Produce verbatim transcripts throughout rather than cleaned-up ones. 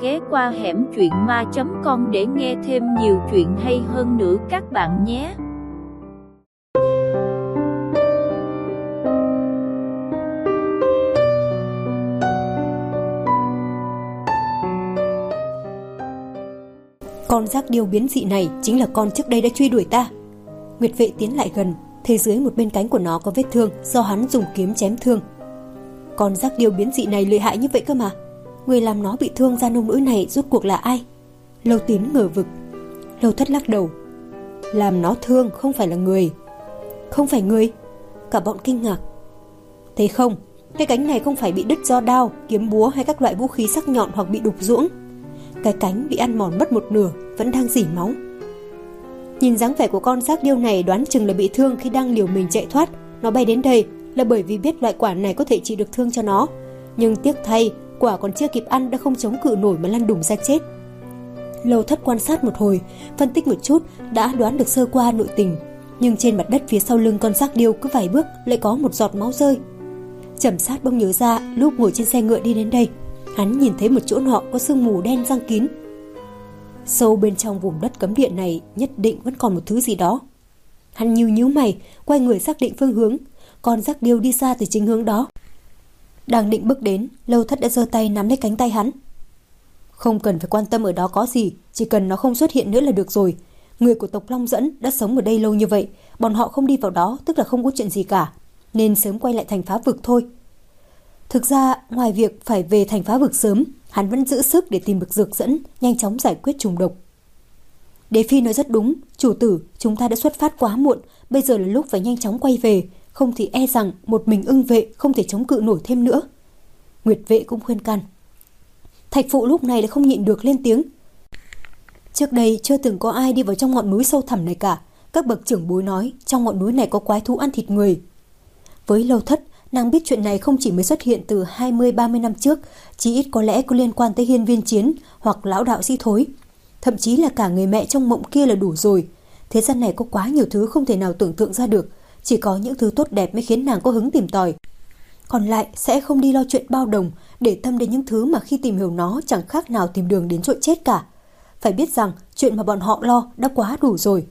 ghé qua hẻm truyện ma chấm com để nghe thêm nhiều chuyện hay hơn nữa các bạn nhé. Con rác điêu biến dị này chính là con trước đây đã truy đuổi ta. Nguyệt Vệ tiến lại gần, thấy dưới một bên cánh của nó có vết thương do hắn dùng kiếm chém thương. Con rác điêu biến dị này lợi hại như vậy cơ mà. Người làm nó bị thương ra nông nỗi này rốt cuộc là ai? Lâu Tiến ngờ vực. Lâu Thất lắc đầu. Làm nó thương không phải là người. Không phải người? Cả bọn kinh ngạc. Thế không, cái cánh này không phải bị đứt do đao, kiếm búa hay các loại vũ khí sắc nhọn hoặc bị đục ruỗng. Cái cánh bị ăn mòn mất một nửa, vẫn đang rỉ máu. Nhìn dáng vẻ của con rác điêu này đoán chừng là bị thương khi đang liều mình chạy thoát. Nó bay đến đây là bởi vì biết loại quả này có thể trị được thương cho nó. Nhưng tiếc thay, quả còn chưa kịp ăn đã không chống cự nổi mà lăn đùng ra chết. Lâu Thất quan sát một hồi, phân tích một chút đã đoán được sơ qua nội tình. Nhưng trên mặt đất phía sau lưng con rác điêu cứ vài bước lại có một giọt máu rơi. Trầm Sát bỗng nhớ ra lúc ngồi trên xe ngựa đi đến đây, hắn nhìn thấy một chỗ nọ có sương mù đen giăng kín. Sâu bên trong vùng đất cấm địa này nhất định vẫn còn một thứ gì đó. Hắn nhíu nhíu mày, quay người xác định phương hướng. Con rác điêu đi xa từ chính hướng đó. Đang định bước đến, Lâu Thất đã giơ tay nắm lấy cánh tay hắn. Không cần phải quan tâm ở đó có gì, chỉ cần nó không xuất hiện nữa là được rồi. Người của tộc Long Dẫn đã sống ở đây lâu như vậy, bọn họ không đi vào đó tức là không có chuyện gì cả, nên sớm quay lại thành Phá Vực thôi. Thực ra, ngoài việc phải về thành Phá Vực sớm, hắn vẫn giữ sức để tìm được dược dẫn, nhanh chóng giải quyết trùng độc. Đế Phi nói rất đúng, chủ tử, chúng ta đã xuất phát quá muộn, bây giờ là lúc phải nhanh chóng quay về, không thì e rằng một mình Ưng Vệ không thể chống cự nổi thêm nữa. Nguyệt Vệ cũng khuyên can. Thạch Phụ lúc này lại không nhịn được lên tiếng. Trước đây chưa từng có ai đi vào trong ngọn núi sâu thẳm này cả, các bậc trưởng bối nói trong ngọn núi này có quái thú ăn thịt người. Với Lâu Thất, nàng biết chuyện này không chỉ mới xuất hiện từ hai mươi ba mươi năm trước, chỉ ít có lẽ có liên quan tới Hiên Viên Chiến hoặc lão đạo sĩ Thối. Thậm chí là cả người mẹ trong mộng kia là đủ rồi. Thế gian này có quá nhiều thứ không thể nào tưởng tượng ra được, chỉ có những thứ tốt đẹp mới khiến nàng có hứng tìm tòi. Còn lại sẽ không đi lo chuyện bao đồng, để tâm đến những thứ mà khi tìm hiểu nó chẳng khác nào tìm đường đến chỗ chết cả. Phải biết rằng chuyện mà bọn họ lo đã quá đủ rồi.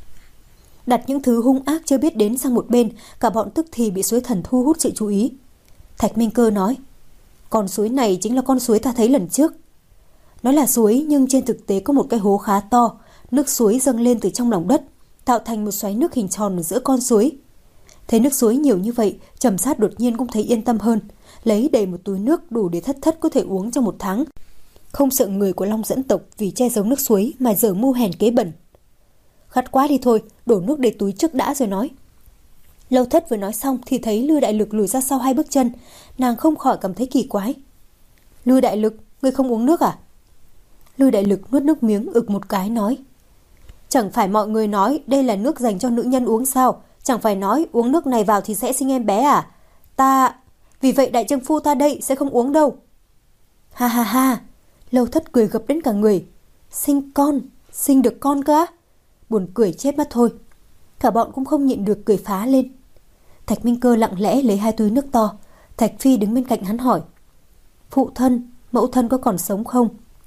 Đặt những thứ hung ác chưa biết đến sang một bên, cả bọn tức thì bị suối thần thu hút sự chú ý. Thạch Minh Cơ nói, con suối này chính là con suối ta thấy lần trước. Nó là suối nhưng trên thực tế có một cái hố khá to, nước suối dâng lên từ trong lòng đất, tạo thành một xoáy nước hình tròn ở giữa con suối. Thấy nước suối nhiều như vậy, Trầm Sát đột nhiên cũng thấy yên tâm hơn, lấy đầy một túi nước đủ để Thất Thất có thể uống trong một tháng. Không sợ người của Long Dẫn tộc vì che giấu nước suối mà dở mưu hèn kế bẩn. Khát quá đi thôi, đổ nước đầy túi trước đã rồi nói. Lâu Thất vừa nói xong thì thấy Lư Đại Lực lùi ra sau hai bước chân, nàng không khỏi cảm thấy kỳ quái. Lư Đại Lực, ngươi không uống nước à? Lư Đại Lực nuốt nước miếng ực một cái nói. Chẳng phải mọi người nói đây là nước dành cho nữ nhân uống sao? Chẳng phải nói uống nước này vào thì sẽ sinh em bé à? Ta... Vì vậy đại trượng phu ta đây sẽ không uống đâu. Ha ha ha, Lâu Thất cười gập đến cả người. Sinh con, sinh được con cơ á? Buồn cười chết mất thôi. Cả bọn cũng không nhịn được cười phá lên. Thạch Minh Cơ lặng lẽ lấy hai túi nước to. Thạch Phi đứng bên cạnh hắn hỏi. Phụ thân, mẫu thân có còn sống không?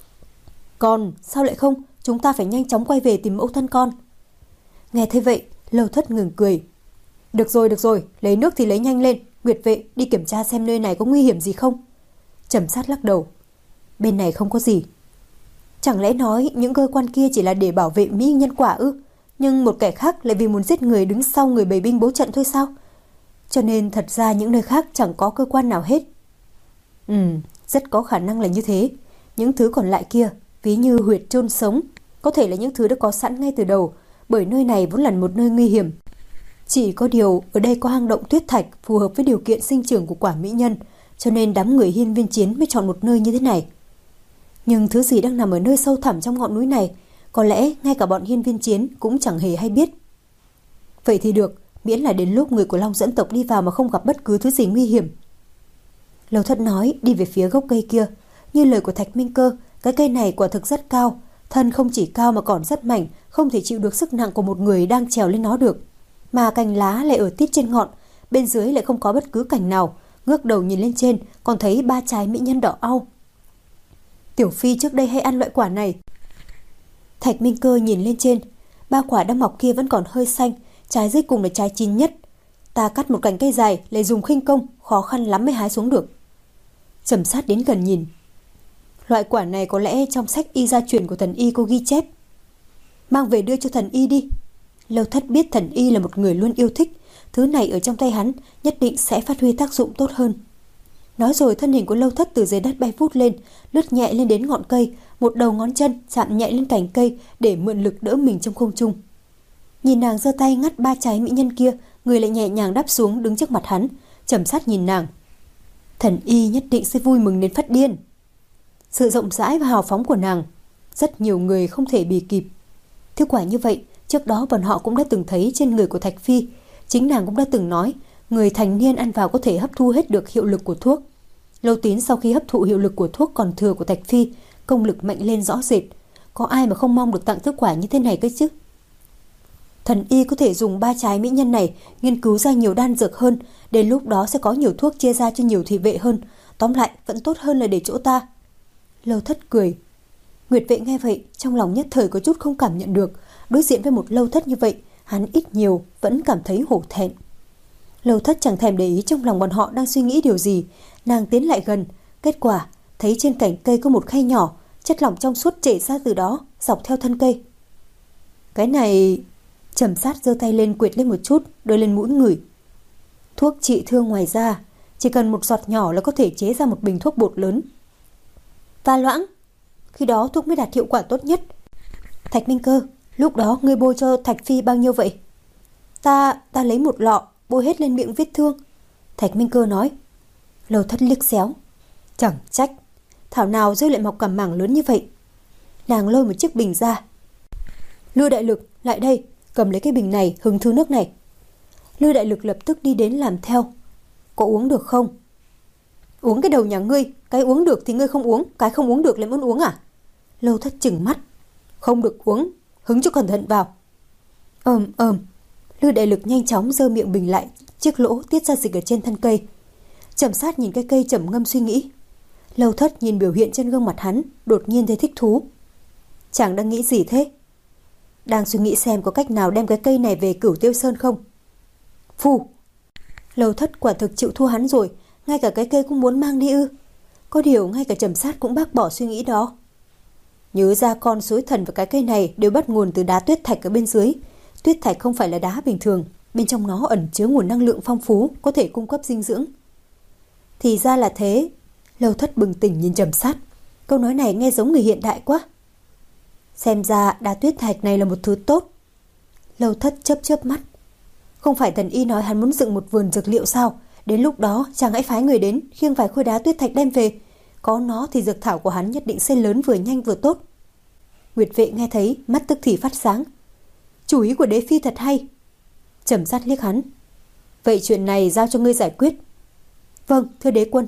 Còn, sao lại không? Chúng ta phải nhanh chóng quay về tìm mẫu thân con. Nghe thế vậy, Lâu Thất ngừng cười. Được rồi, được rồi, lấy nước thì lấy nhanh lên. Nguyệt Vệ, đi kiểm tra xem nơi này có nguy hiểm gì không. Trầm Sát lắc đầu. Bên này không có gì. Chẳng lẽ nói những cơ quan kia chỉ là để bảo vệ mỹ nhân quả ư? Nhưng một kẻ khác lại vì muốn giết người đứng sau người bày binh bố trận thôi sao? Cho nên thật ra những nơi khác chẳng có cơ quan nào hết. Ừ, rất có khả năng là như thế. Những thứ còn lại kia, ví như huyệt chôn sống, có thể là những thứ đã có sẵn ngay từ đầu, bởi nơi này vốn là một nơi nguy hiểm. Chỉ có điều ở đây có hang động tuyết thạch phù hợp với điều kiện sinh trưởng của quả mỹ nhân, cho nên đám người Hiên Viên Chiến mới chọn một nơi như thế này. Nhưng thứ gì đang nằm ở nơi sâu thẳm trong ngọn núi này, có lẽ ngay cả bọn Hiên Viên Chiến cũng chẳng hề hay biết. Vậy thì được, miễn là đến lúc người của Long Dẫn tộc đi vào mà không gặp bất cứ thứ gì nguy hiểm. Lâu Thất nói đi về phía gốc cây kia. Như lời của Thạch Minh Cơ, cái cây này quả thực rất cao, thân không chỉ cao mà còn rất mảnh, không thể chịu được sức nặng của một người đang trèo lên nó được. Mà cành lá lại ở tít trên ngọn, bên dưới lại không có bất cứ cành nào. Ngước đầu nhìn lên trên, còn thấy ba trái mỹ nhân đỏ au. Tiểu Phi trước đây hay ăn loại quả này. Thạch Minh Cơ nhìn lên trên, ba quả đang mọc kia vẫn còn hơi xanh, trái dưới cùng là trái chín nhất. Ta cắt một cành cây dài, lại dùng khinh công, khó khăn lắm mới hái xuống được. Trầm Sát đến gần nhìn. Loại quả này có lẽ trong sách y gia truyền của thần y có ghi chép. Mang về đưa cho thần y đi. Lâu Thất biết thần y là một người luôn yêu thích, thứ này ở trong tay hắn nhất định sẽ phát huy tác dụng tốt hơn. Nói rồi thân hình của Lâu Thất từ dưới đất bay vút lên, lướt nhẹ lên đến ngọn cây, một đầu ngón chân chạm nhẹ lên cành cây để mượn lực đỡ mình trong không trung. Nhìn nàng giơ tay ngắt ba trái mỹ nhân kia, người lại nhẹ nhàng đáp xuống đứng trước mặt hắn. Trầm Sát nhìn nàng. Thần y nhất định sẽ vui mừng đến phát điên. Sự rộng rãi và hào phóng của nàng, rất nhiều người không thể bì kịp. Thứ quả như vậy, trước đó bọn họ cũng đã từng thấy trên người của Thạch Phi. Chính nàng cũng đã từng nói, người thành niên ăn vào có thể hấp thu hết được hiệu lực của thuốc. Lâu Tín sau khi hấp thụ hiệu lực của thuốc còn thừa của Thạch Phi, công lực mạnh lên rõ rệt. Có ai mà không mong được tặng thứ quả như thế này cơ chứ? Thần y có thể dùng ba trái mỹ nhân này nghiên cứu ra nhiều đan dược hơn, đến lúc đó sẽ có nhiều thuốc chia ra cho nhiều thị vệ hơn. Tóm lại vẫn tốt hơn là để chỗ ta. Lâu Thất cười. Nguyệt Vệ nghe vậy, trong lòng nhất thời có chút không cảm nhận được. Đối diện với một Lâu Thất như vậy, hắn ít nhiều vẫn cảm thấy hổ thẹn. Lâu Thất chẳng thèm để ý trong lòng bọn họ đang suy nghĩ điều gì. Nàng tiến lại gần, kết quả thấy trên cành cây có một khay nhỏ, chất lỏng trong suốt chảy ra từ đó, dọc theo thân cây. Cái này... Trầm Sát giơ tay lên quệt lên một chút, đưa lên mũi ngửi. Thuốc trị thương ngoài da, chỉ cần một giọt nhỏ là có thể chế ra một bình thuốc bột lớn. Pha loãng, khi đó thuốc mới đạt hiệu quả tốt nhất. Thạch Minh Cơ, lúc đó ngươi bôi cho Thạch Phi bao nhiêu vậy? Ta, ta lấy một lọ, bôi hết lên miệng vết thương. Thạch Minh Cơ nói. Lâu Thất liếc xéo. Chẳng trách, thảo nào rơi lại mọc cả mảng lớn như vậy. Nàng lôi một chiếc bình ra. Lưu Đại Lực, lại đây, cầm lấy cái bình này, hứng thứ nước này. Lưu Đại Lực lập tức đi đến làm theo. Có uống được không? Uống cái đầu nhà ngươi, cái uống được thì ngươi không uống, cái không uống được lại muốn uống à? Lâu Thất chừng mắt. Không được uống, hứng cho cẩn thận vào. Ờm ờm. Lưu Đại Lực nhanh chóng giơ miệng bình lại, chiếc lỗ tiết ra dịch ở trên thân cây. Trầm Sát nhìn cái cây trầm ngâm suy nghĩ. Lâu Thất nhìn biểu hiện trên gương mặt hắn, đột nhiên thấy thích thú. Chàng đang nghĩ gì thế? Đang suy nghĩ xem có cách nào đem cái cây này về Cửu Tiêu Sơn không? Phù! Lâu Thất quả thực chịu thua hắn rồi, ngay cả cái cây cũng muốn mang đi ư? Có điều ngay cả Trầm Sát cũng bác bỏ suy nghĩ đó. Nhớ ra con suối thần và cái cây này đều bắt nguồn từ đá tuyết thạch ở bên dưới. Tuyết thạch không phải là đá bình thường, bên trong nó ẩn chứa nguồn năng lượng phong phú, có thể cung cấp dinh dưỡng. Thì ra là thế. Lâu Thất bừng tỉnh nhìn Trầm Sát. Câu nói này nghe giống người hiện đại quá. Xem ra đá tuyết thạch này là một thứ tốt. Lâu Thất chớp chớp mắt. Không phải thần y nói hắn muốn dựng một vườn dược liệu sao? Đến lúc đó chàng hãy phái người đến khiêng vài khối đá tuyết thạch đem về. Có nó thì dược thảo của hắn nhất định sẽ lớn vừa nhanh vừa tốt. Nguyệt Vệ nghe thấy, mắt tức thì phát sáng. Chủ ý của Đế Phi thật hay. Trầm Sát liếc hắn. Vậy chuyện này giao cho ngươi giải quyết. Vâng, thưa đế quân.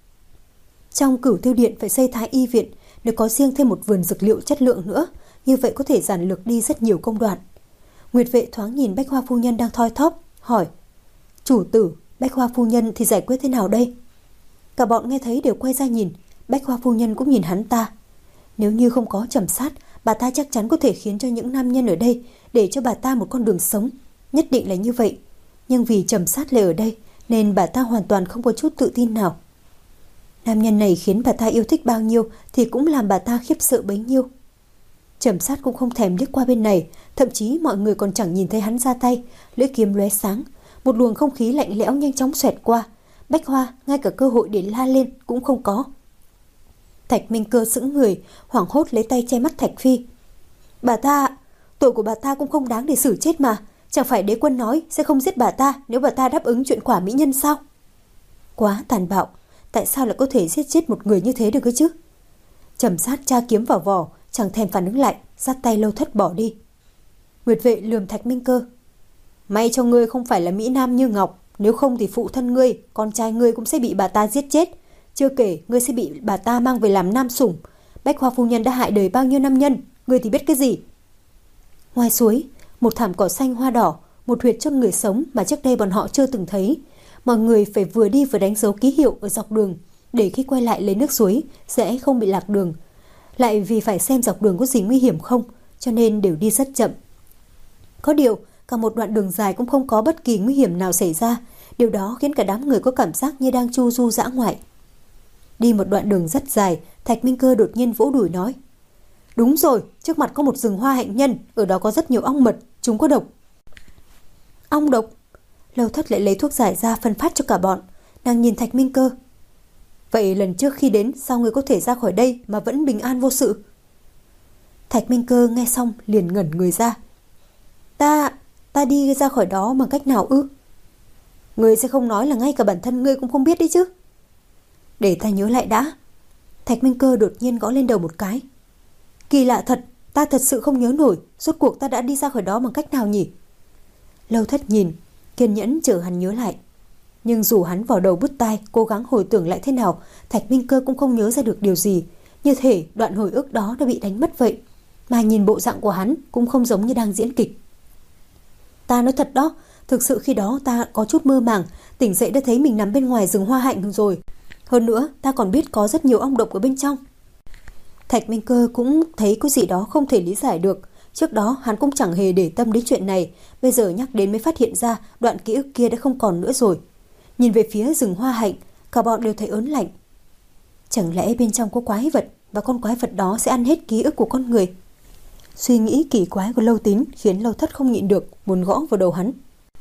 Trong Cửu Tiêu Điện phải xây Thái Y viện, nếu có riêng thêm một vườn dược liệu chất lượng nữa, như vậy có thể giản lược đi rất nhiều công đoạn. Nguyệt Vệ thoáng nhìn Bách Hoa phu nhân đang thoi thóp, hỏi: Chủ tử, Bách Hoa phu nhân thì giải quyết thế nào đây? Cả bọn nghe thấy đều quay ra nhìn, Bách Hoa phu nhân cũng nhìn hắn ta. Nếu như không có Trầm Sát, bà ta chắc chắn có thể khiến cho những nam nhân ở đây để cho bà ta một con đường sống, nhất định là như vậy. Nhưng vì Trầm Sát lại ở đây, nên bà ta hoàn toàn không có chút tự tin nào. Nam nhân này khiến bà ta yêu thích bao nhiêu thì cũng làm bà ta khiếp sợ bấy nhiêu. Trầm Sát cũng không thèm liếc qua bên này, thậm chí mọi người còn chẳng nhìn thấy hắn ra tay. Lưỡi kiếm lóe sáng, một luồng không khí lạnh lẽo nhanh chóng xoẹt qua. Bách Hoa ngay cả cơ hội để la lên cũng không có. Thạch Minh Cơ sững người, hoảng hốt lấy tay che mắt Thạch Phi. Bà ta, tội của bà ta cũng không đáng để xử chết mà. Chẳng phải đế quân nói sẽ không giết bà ta nếu bà ta đáp ứng chuyện quả mỹ nhân sao? Quá tàn bạo, tại sao lại có thể giết chết một người như thế được cơ chứ? Trầm Sát tra kiếm vào vỏ, chẳng thèm phản ứng lại, dắt tay Lâu Thất bỏ đi. Nguyệt Vệ lườm Thạch Minh Cơ. May cho ngươi không phải là mỹ nam như ngọc, nếu không thì phụ thân ngươi, con trai ngươi cũng sẽ bị bà ta giết chết. Chưa kể ngươi sẽ bị bà ta mang về làm nam sủng. Bách Hoa phu nhân đã hại đời bao nhiêu nam nhân, ngươi thì biết cái gì? Ngoài suối, một thảm cỏ xanh hoa đỏ, một huyệt cho người sống mà trước đây bọn họ chưa từng thấy. Mọi người phải vừa đi vừa đánh dấu ký hiệu ở dọc đường, để khi quay lại lấy nước suối sẽ không bị lạc đường. lại vì phải xem dọc đường có gì nguy hiểm không, cho nên đều đi rất chậm. Có điều, cả một đoạn đường dài cũng không có bất kỳ nguy hiểm nào xảy ra, điều đó khiến cả đám người có cảm giác như đang chu du dã ngoại. Đi một đoạn đường rất dài, Thạch Minh Cơ đột nhiên vỗ đùi nói: Đúng rồi, trước mặt có một rừng hoa hạnh nhân, ở đó có rất nhiều ong mật, chúng có độc. Ong độc? Lâu Thất lại lấy thuốc giải ra phân phát cho cả bọn. Nàng nhìn Thạch Minh Cơ: Vậy lần trước khi đến, sao ngươi có thể ra khỏi đây mà vẫn bình an vô sự? Thạch Minh Cơ nghe xong liền ngẩn người ra. Ta, ta đi ra khỏi đó bằng cách nào ư? Ngươi sẽ không nói là ngay cả bản thân ngươi cũng không biết đấy chứ? Để ta nhớ lại đã. Thạch Minh Cơ đột nhiên gõ lên đầu một cái. Kỳ lạ thật, ta thật sự không nhớ nổi rốt cuộc ta đã đi ra khỏi đó bằng cách nào nhỉ? Lâu Thất nhìn, kiên nhẫn chờ hắn nhớ lại. Nhưng dù hắn vào đầu bứt tai cố gắng hồi tưởng lại thế nào, Thạch Minh Cơ cũng không nhớ ra được điều gì. Như thể đoạn hồi ức đó đã bị đánh mất vậy. Mà nhìn bộ dạng của hắn cũng không giống như đang diễn kịch. Ta nói thật đó, thực sự khi đó ta có chút mơ màng, tỉnh dậy đã thấy mình nằm bên ngoài rừng hoa hạnh rồi. Hơn nữa, ta còn biết có rất nhiều ong độc ở bên trong. Thạch Minh Cơ cũng thấy có gì đó không thể lý giải được. Trước đó hắn cũng chẳng hề để tâm đến chuyện này, bây giờ nhắc đến mới phát hiện ra đoạn ký ức kia đã không còn nữa rồi. Nhìn về phía rừng hoa hạnh, cả bọn đều thấy ớn lạnh. Chẳng lẽ bên trong có quái vật, và con quái vật đó sẽ ăn hết ký ức của con người? Suy nghĩ kỳ quái của Lâu Tín khiến Lâu Thất không nhịn được, muốn gõ vào đầu hắn.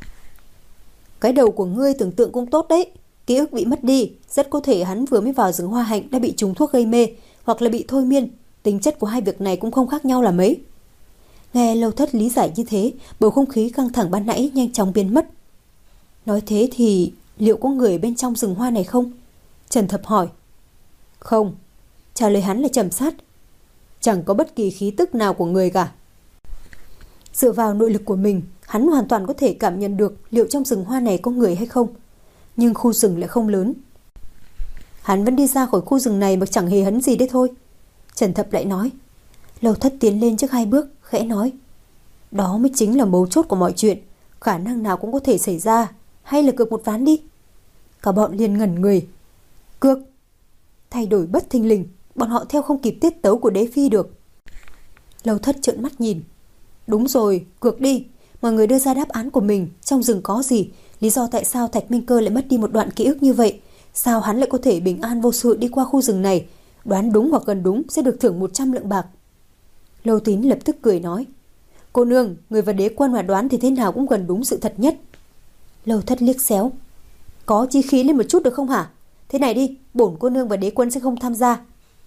Cái đầu của ngươi tưởng tượng cũng tốt đấy. Ký ức bị mất đi, rất có thể hắn vừa mới vào rừng hoa hạnh đã bị trúng thuốc gây mê, hoặc là bị thôi miên. Tính chất của hai việc này cũng không khác nhau là mấy. Nghe Lâu Thất lý giải như thế, bầu không khí căng thẳng ban nãy nhanh chóng biến mất. Nói thế thì liệu có người bên trong rừng hoa này không? Trần Thập hỏi. Không. Trả lời hắn là trầm sát. Chẳng có bất kỳ khí tức nào của người cả. Dựa vào nội lực của mình, hắn hoàn toàn có thể cảm nhận được liệu trong rừng hoa này có người hay không. Nhưng khu rừng lại không lớn. Hắn vẫn đi ra khỏi khu rừng này mà chẳng hề hấn gì đấy thôi. Trần Thập lại nói. Lâu Thất tiến lên trước hai bước, khẽ nói. Đó mới chính là mấu chốt của mọi chuyện. Khả năng nào cũng có thể xảy ra. Hay là cược một ván đi. Cả bọn liền ngẩn người. Cược. Thay đổi bất thình lình, bọn họ theo không kịp tiết tấu của Đế Phi được. Lâu Thất trợn mắt nhìn. Đúng rồi, cược đi. Mọi người đưa ra đáp án của mình. Trong rừng có gì? Lý do tại sao Thạch Minh Cơ lại mất đi một đoạn ký ức như vậy? Sao hắn lại có thể bình an vô sự đi qua khu rừng này? Đoán đúng hoặc gần đúng sẽ được thưởng một trăm lượng bạc. Lâu Tín lập tức cười nói. Cô nương, người và đế quân mà đoán thì thế nào cũng gần đúng sự thật nhất. Lâu Thất liếc xéo. Có chí khí lên một chút được không hả? Thế này đi, bổn cô nương và đế quân sẽ không tham gia.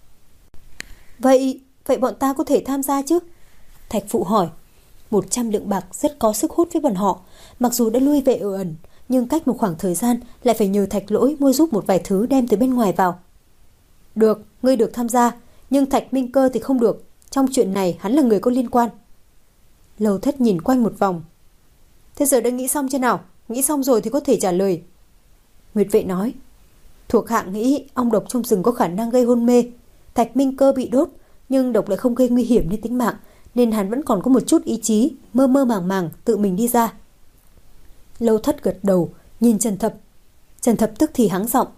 Vậy, vậy bọn ta có thể tham gia chứ? Thạch Phụ hỏi. Một trăm lượng bạc rất có sức hút với bọn họ. Mặc dù đã lui về ở ẩn, nhưng cách một khoảng thời gian lại phải nhờ Thạch Lỗi mua giúp một vài thứ đem từ bên ngoài vào. Được, ngươi được tham gia, nhưng Thạch Minh Cơ thì không được. Trong chuyện này hắn là người có liên quan. Lâu Thất nhìn quanh một vòng. Thế giờ đã nghĩ xong chưa nào? Nghĩ xong rồi thì có thể trả lời. Nguyệt Vệ nói. Thuộc hạ nghĩ ong độc trong rừng có khả năng gây hôn mê. Thạch Minh Cơ bị đốt, nhưng độc lại không gây nguy hiểm đến tính mạng, nên hắn vẫn còn có một chút ý chí, mơ mơ màng màng tự mình đi ra. Lâu Thất gật đầu, nhìn Trần Thập. Trần Thập tức thì hắng giọng.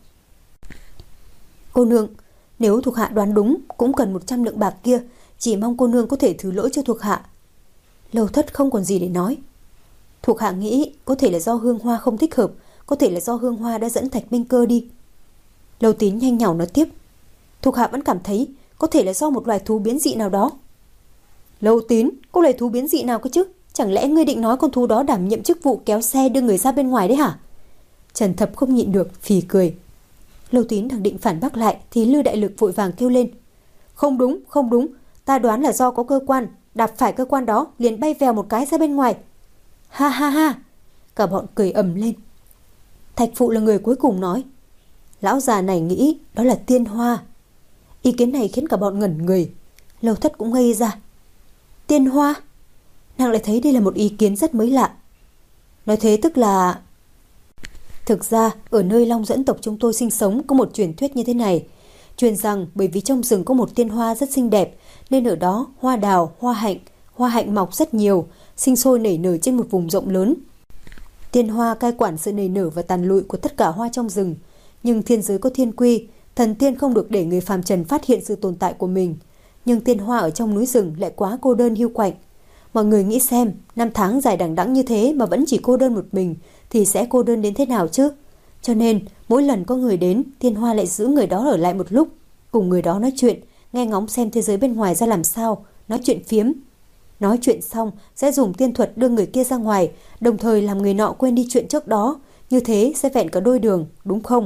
Cô nương, nếu thuộc hạ đoán đúng cũng cần một trăm lượng bạc kia, chỉ mong cô nương có thể thứ lỗi cho thuộc hạ. Lâu Thất không còn gì để nói. Thuộc hạ nghĩ có thể là do Hương Hoa không thích hợp, có thể là do Hương Hoa đã dẫn Thạch Minh Cơ đi. Lâu Tín nhanh nhảu nói tiếp. Thuộc hạ vẫn cảm thấy có thể là do một loài thú biến dị nào đó. Lâu Tín, có loài thú biến dị nào cơ chứ? Chẳng lẽ ngươi định nói con thú đó đảm nhiệm chức vụ kéo xe đưa người ra bên ngoài đấy hả? Trần Thập không nhịn được, phì cười. Lâu Tín đang định phản bác lại thì Lư Đại Lực vội vàng kêu lên. Không đúng, không đúng. Ta đoán là do có cơ quan, đạp phải cơ quan đó liền bay vèo một cái ra bên ngoài. Ha ha ha. Cả bọn cười ầm lên. Thạch Phụ là người cuối cùng nói. Lão già này nghĩ đó là tiên hoa. Ý kiến này khiến cả bọn ngẩn người. Lâu Thất cũng ngây ra. Tiên hoa? Nàng lại thấy đây là một ý kiến rất mới lạ. Nói thế tức là... Thực ra, ở nơi Long Dẫn tộc chúng tôi sinh sống có một truyền thuyết như thế này. Truyền rằng bởi vì trong rừng có một tiên hoa rất xinh đẹp, nên ở đó hoa đào, hoa hạnh, hoa hạnh mọc rất nhiều, sinh sôi nảy nở trên một vùng rộng lớn. Tiên hoa cai quản sự nảy nở và tàn lụi của tất cả hoa trong rừng. Nhưng thiên giới có thiên quy, thần tiên không được để người phàm trần phát hiện sự tồn tại của mình. Nhưng Tiên Hoa ở trong núi rừng lại quá cô đơn hiu quạnh. Mọi người nghĩ xem, năm tháng dài đằng đẵng như thế mà vẫn chỉ cô đơn một mình thì sẽ cô đơn đến thế nào chứ? Cho nên, mỗi lần có người đến, Tiên Hoa lại giữ người đó ở lại một lúc, cùng người đó nói chuyện, nghe ngóng xem thế giới bên ngoài ra làm sao, nói chuyện phiếm. Nói chuyện xong, sẽ dùng tiên thuật đưa người kia ra ngoài, đồng thời làm người nọ quên đi chuyện trước đó, như thế sẽ vẹn cả đôi đường, đúng không?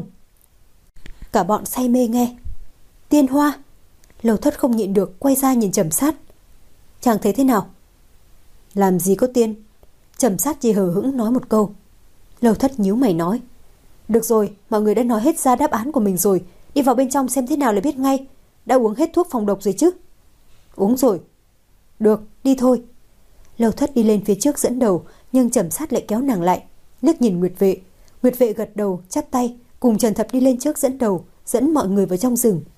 Cả bọn say mê nghe. Tiên Hoa! Lầu Thất không nhịn được, quay ra nhìn Trầm Sát. Chàng thấy thế nào? Làm gì có tiên? Trầm Sát chỉ hờ hững nói một câu. Lầu Thất nhíu mày nói. Được rồi, mọi người đã nói hết ra đáp án của mình rồi, đi vào bên trong xem thế nào là biết ngay. Đã uống hết thuốc phòng độc rồi chứ? Uống rồi. Được, đi thôi. Lầu Thất đi lên phía trước dẫn đầu, nhưng Trầm Sát lại kéo nàng lại, liếc nhìn Nguyệt Vệ. Nguyệt Vệ gật đầu, chắp tay, cùng Trần Thập đi lên trước dẫn đầu, dẫn mọi người vào trong rừng.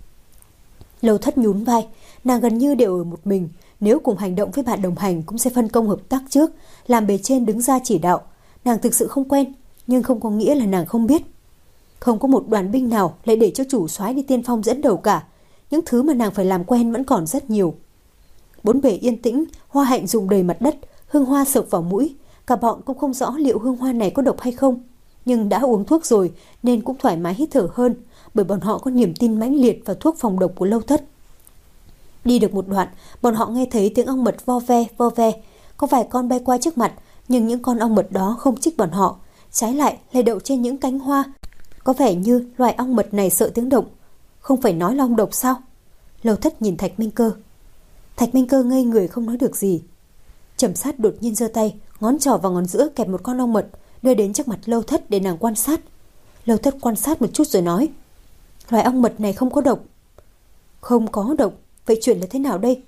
Lầu Thất nhún vai, nàng gần như đều ở một mình, nếu cùng hành động với bạn đồng hành cũng sẽ phân công hợp tác trước, làm bề trên đứng ra chỉ đạo. Nàng thực sự không quen, nhưng không có nghĩa là nàng không biết. Không có một đoàn binh nào lại để cho chủ soái đi tiên phong dẫn đầu cả. Những thứ mà nàng phải làm quen vẫn còn rất nhiều. Bốn bề yên tĩnh, hoa hạnh rụng đầy mặt đất, hương hoa sộc vào mũi. Cả bọn cũng không rõ liệu hương hoa này có độc hay không, nhưng đã uống thuốc rồi nên cũng thoải mái hít thở hơn, bởi bọn họ có niềm tin mãnh liệt vào thuốc phòng độc của Lâu Thất. Đi được một đoạn, bọn họ nghe thấy tiếng ong mật vo ve vo ve. Có vài con bay qua trước mặt, nhưng những con ong mật đó không chích bọn họ, trái lại lại đậu trên những cánh hoa. Có vẻ như loài ong mật này sợ tiếng động. Không phải nói là ong độc sao? Lầu Thất nhìn Thạch Minh Cơ. Thạch Minh Cơ ngây người không nói được gì. Trầm Sát đột nhiên giơ tay, ngón trỏ và ngón giữa kẹp một con ong mật, đưa đến trước mặt Lâu Thất để nàng quan sát. Lâu Thất quan sát một chút rồi nói. Loài ong mật này không có độc. Không có độc, vậy chuyện là thế nào đây?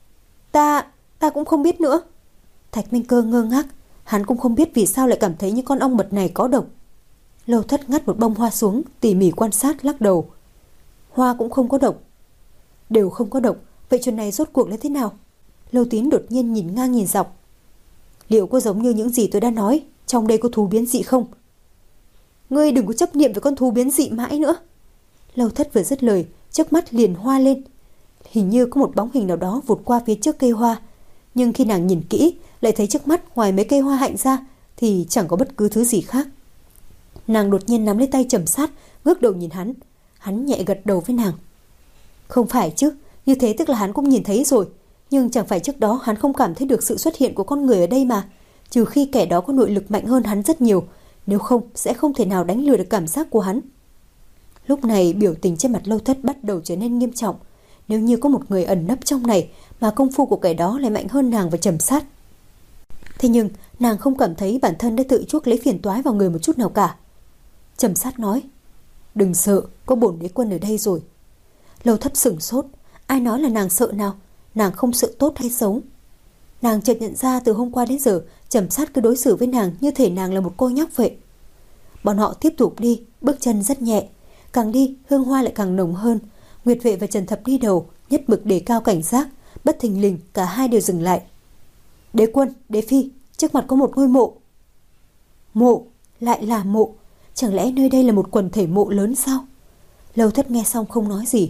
Ta, ta cũng không biết nữa. Thạch Minh Cơ ngơ ngác, hắn cũng không biết vì sao lại cảm thấy những con ong mật này có độc. Lâu Thất ngắt một bông hoa xuống, tỉ mỉ quan sát, lắc đầu. Hoa cũng không có độc. Đều không có độc, vậy chuyện này rốt cuộc là thế nào? Lâu Tín đột nhiên nhìn ngang nhìn dọc. Liệu có giống như những gì tôi đã nói, trong đây có thú biến dị không? Ngươi đừng có chấp niệm về con thú biến dị mãi nữa. Lâu Thất vừa dứt lời, trước mắt liền hoa lên. Hình như có một bóng hình nào đó vụt qua phía trước cây hoa, nhưng khi nàng nhìn kỹ lại thấy trước mắt ngoài mấy cây hoa hạnh ra thì chẳng có bất cứ thứ gì khác. Nàng đột nhiên nắm lấy tay Trầm Sát, ngước đầu nhìn hắn. Hắn nhẹ gật đầu với nàng. Không phải chứ, như thế tức là hắn cũng nhìn thấy rồi. Nhưng chẳng phải trước đó hắn không cảm thấy được sự xuất hiện của con người ở đây mà. Trừ khi kẻ đó có nội lực mạnh hơn hắn rất nhiều, nếu không sẽ không thể nào đánh lừa được cảm giác của hắn. Lúc này biểu tình trên mặt Lâu Thất bắt đầu trở nên nghiêm trọng. Nếu như có một người ẩn nấp trong này mà công phu của kẻ đó lại mạnh hơn nàng và Trầm Sát. Thế nhưng nàng không cảm thấy bản thân đã tự chuốc lấy phiền toái vào người một chút nào cả. Trầm Sát nói. Đừng sợ, có bổn đế quân ở đây rồi. Lâu Thất sửng sốt. Ai nói là nàng sợ nào? Nàng không sợ tốt hay xấu. Nàng chợt nhận ra từ hôm qua đến giờ Trầm Sát cứ đối xử với nàng như thể nàng là một cô nhóc vậy. Bọn họ tiếp tục đi, bước chân rất nhẹ. Càng đi hương hoa lại càng nồng hơn. Nguyệt Vệ và Trần Thập đi đầu, nhất mực đề cao cảnh giác. Bất thình lình cả hai đều dừng lại. Đế quân, đế phi, trước mặt có một ngôi mộ. Mộ, lại là mộ. Chẳng lẽ nơi đây là một quần thể mộ lớn sao? Lâu Thất nghe xong không nói gì.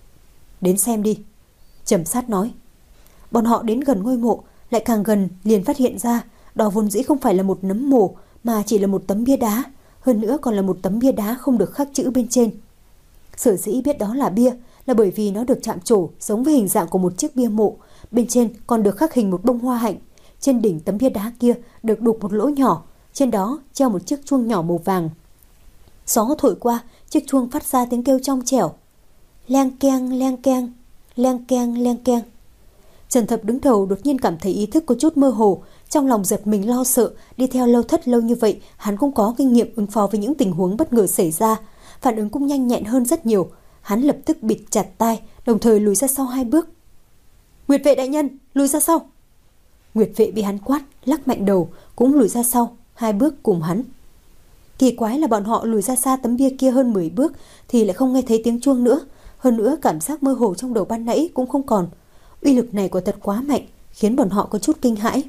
Đến xem đi, Trầm Sát nói. Bọn họ đến gần ngôi mộ, lại càng gần liền phát hiện ra đó vốn dĩ không phải là một nấm mồ mà chỉ là một tấm bia đá, hơn nữa còn là một tấm bia đá không được khắc chữ bên trên. Sở dĩ biết đó là bia là bởi vì nó được chạm trổ giống với hình dạng của một chiếc bia mộ, bên trên còn được khắc hình một bông hoa hạnh. Trên đỉnh tấm bia đá kia được đục một lỗ nhỏ, trên đó treo một chiếc chuông nhỏ màu vàng. Gió thổi qua, chiếc chuông phát ra tiếng kêu trong trẻo. Leng keng, leng keng, leng keng, leng keng. Trần Thập đứng đầu đột nhiên cảm thấy ý thức có chút mơ hồ, trong lòng giật mình lo sợ. Đi theo Lâu Thất lâu như vậy, hắn cũng có kinh nghiệm ứng phó với những tình huống bất ngờ xảy ra, phản ứng cũng nhanh nhẹn hơn rất nhiều. Hắn lập tức bịt chặt tai, đồng thời lùi ra sau hai bước. Nguyệt Vệ đại nhân, lùi ra sau. Nguyệt Vệ bị hắn quát, lắc mạnh đầu, cũng lùi ra sau hai bước cùng hắn. Kỳ quái là bọn họ lùi ra xa tấm bia kia hơn mười bước thì lại không nghe thấy tiếng chuông nữa. Hơn nữa cảm giác mơ hồ trong đầu ban nãy cũng không còn. Uy lực này của thật quá mạnh, khiến bọn họ có chút kinh hãi.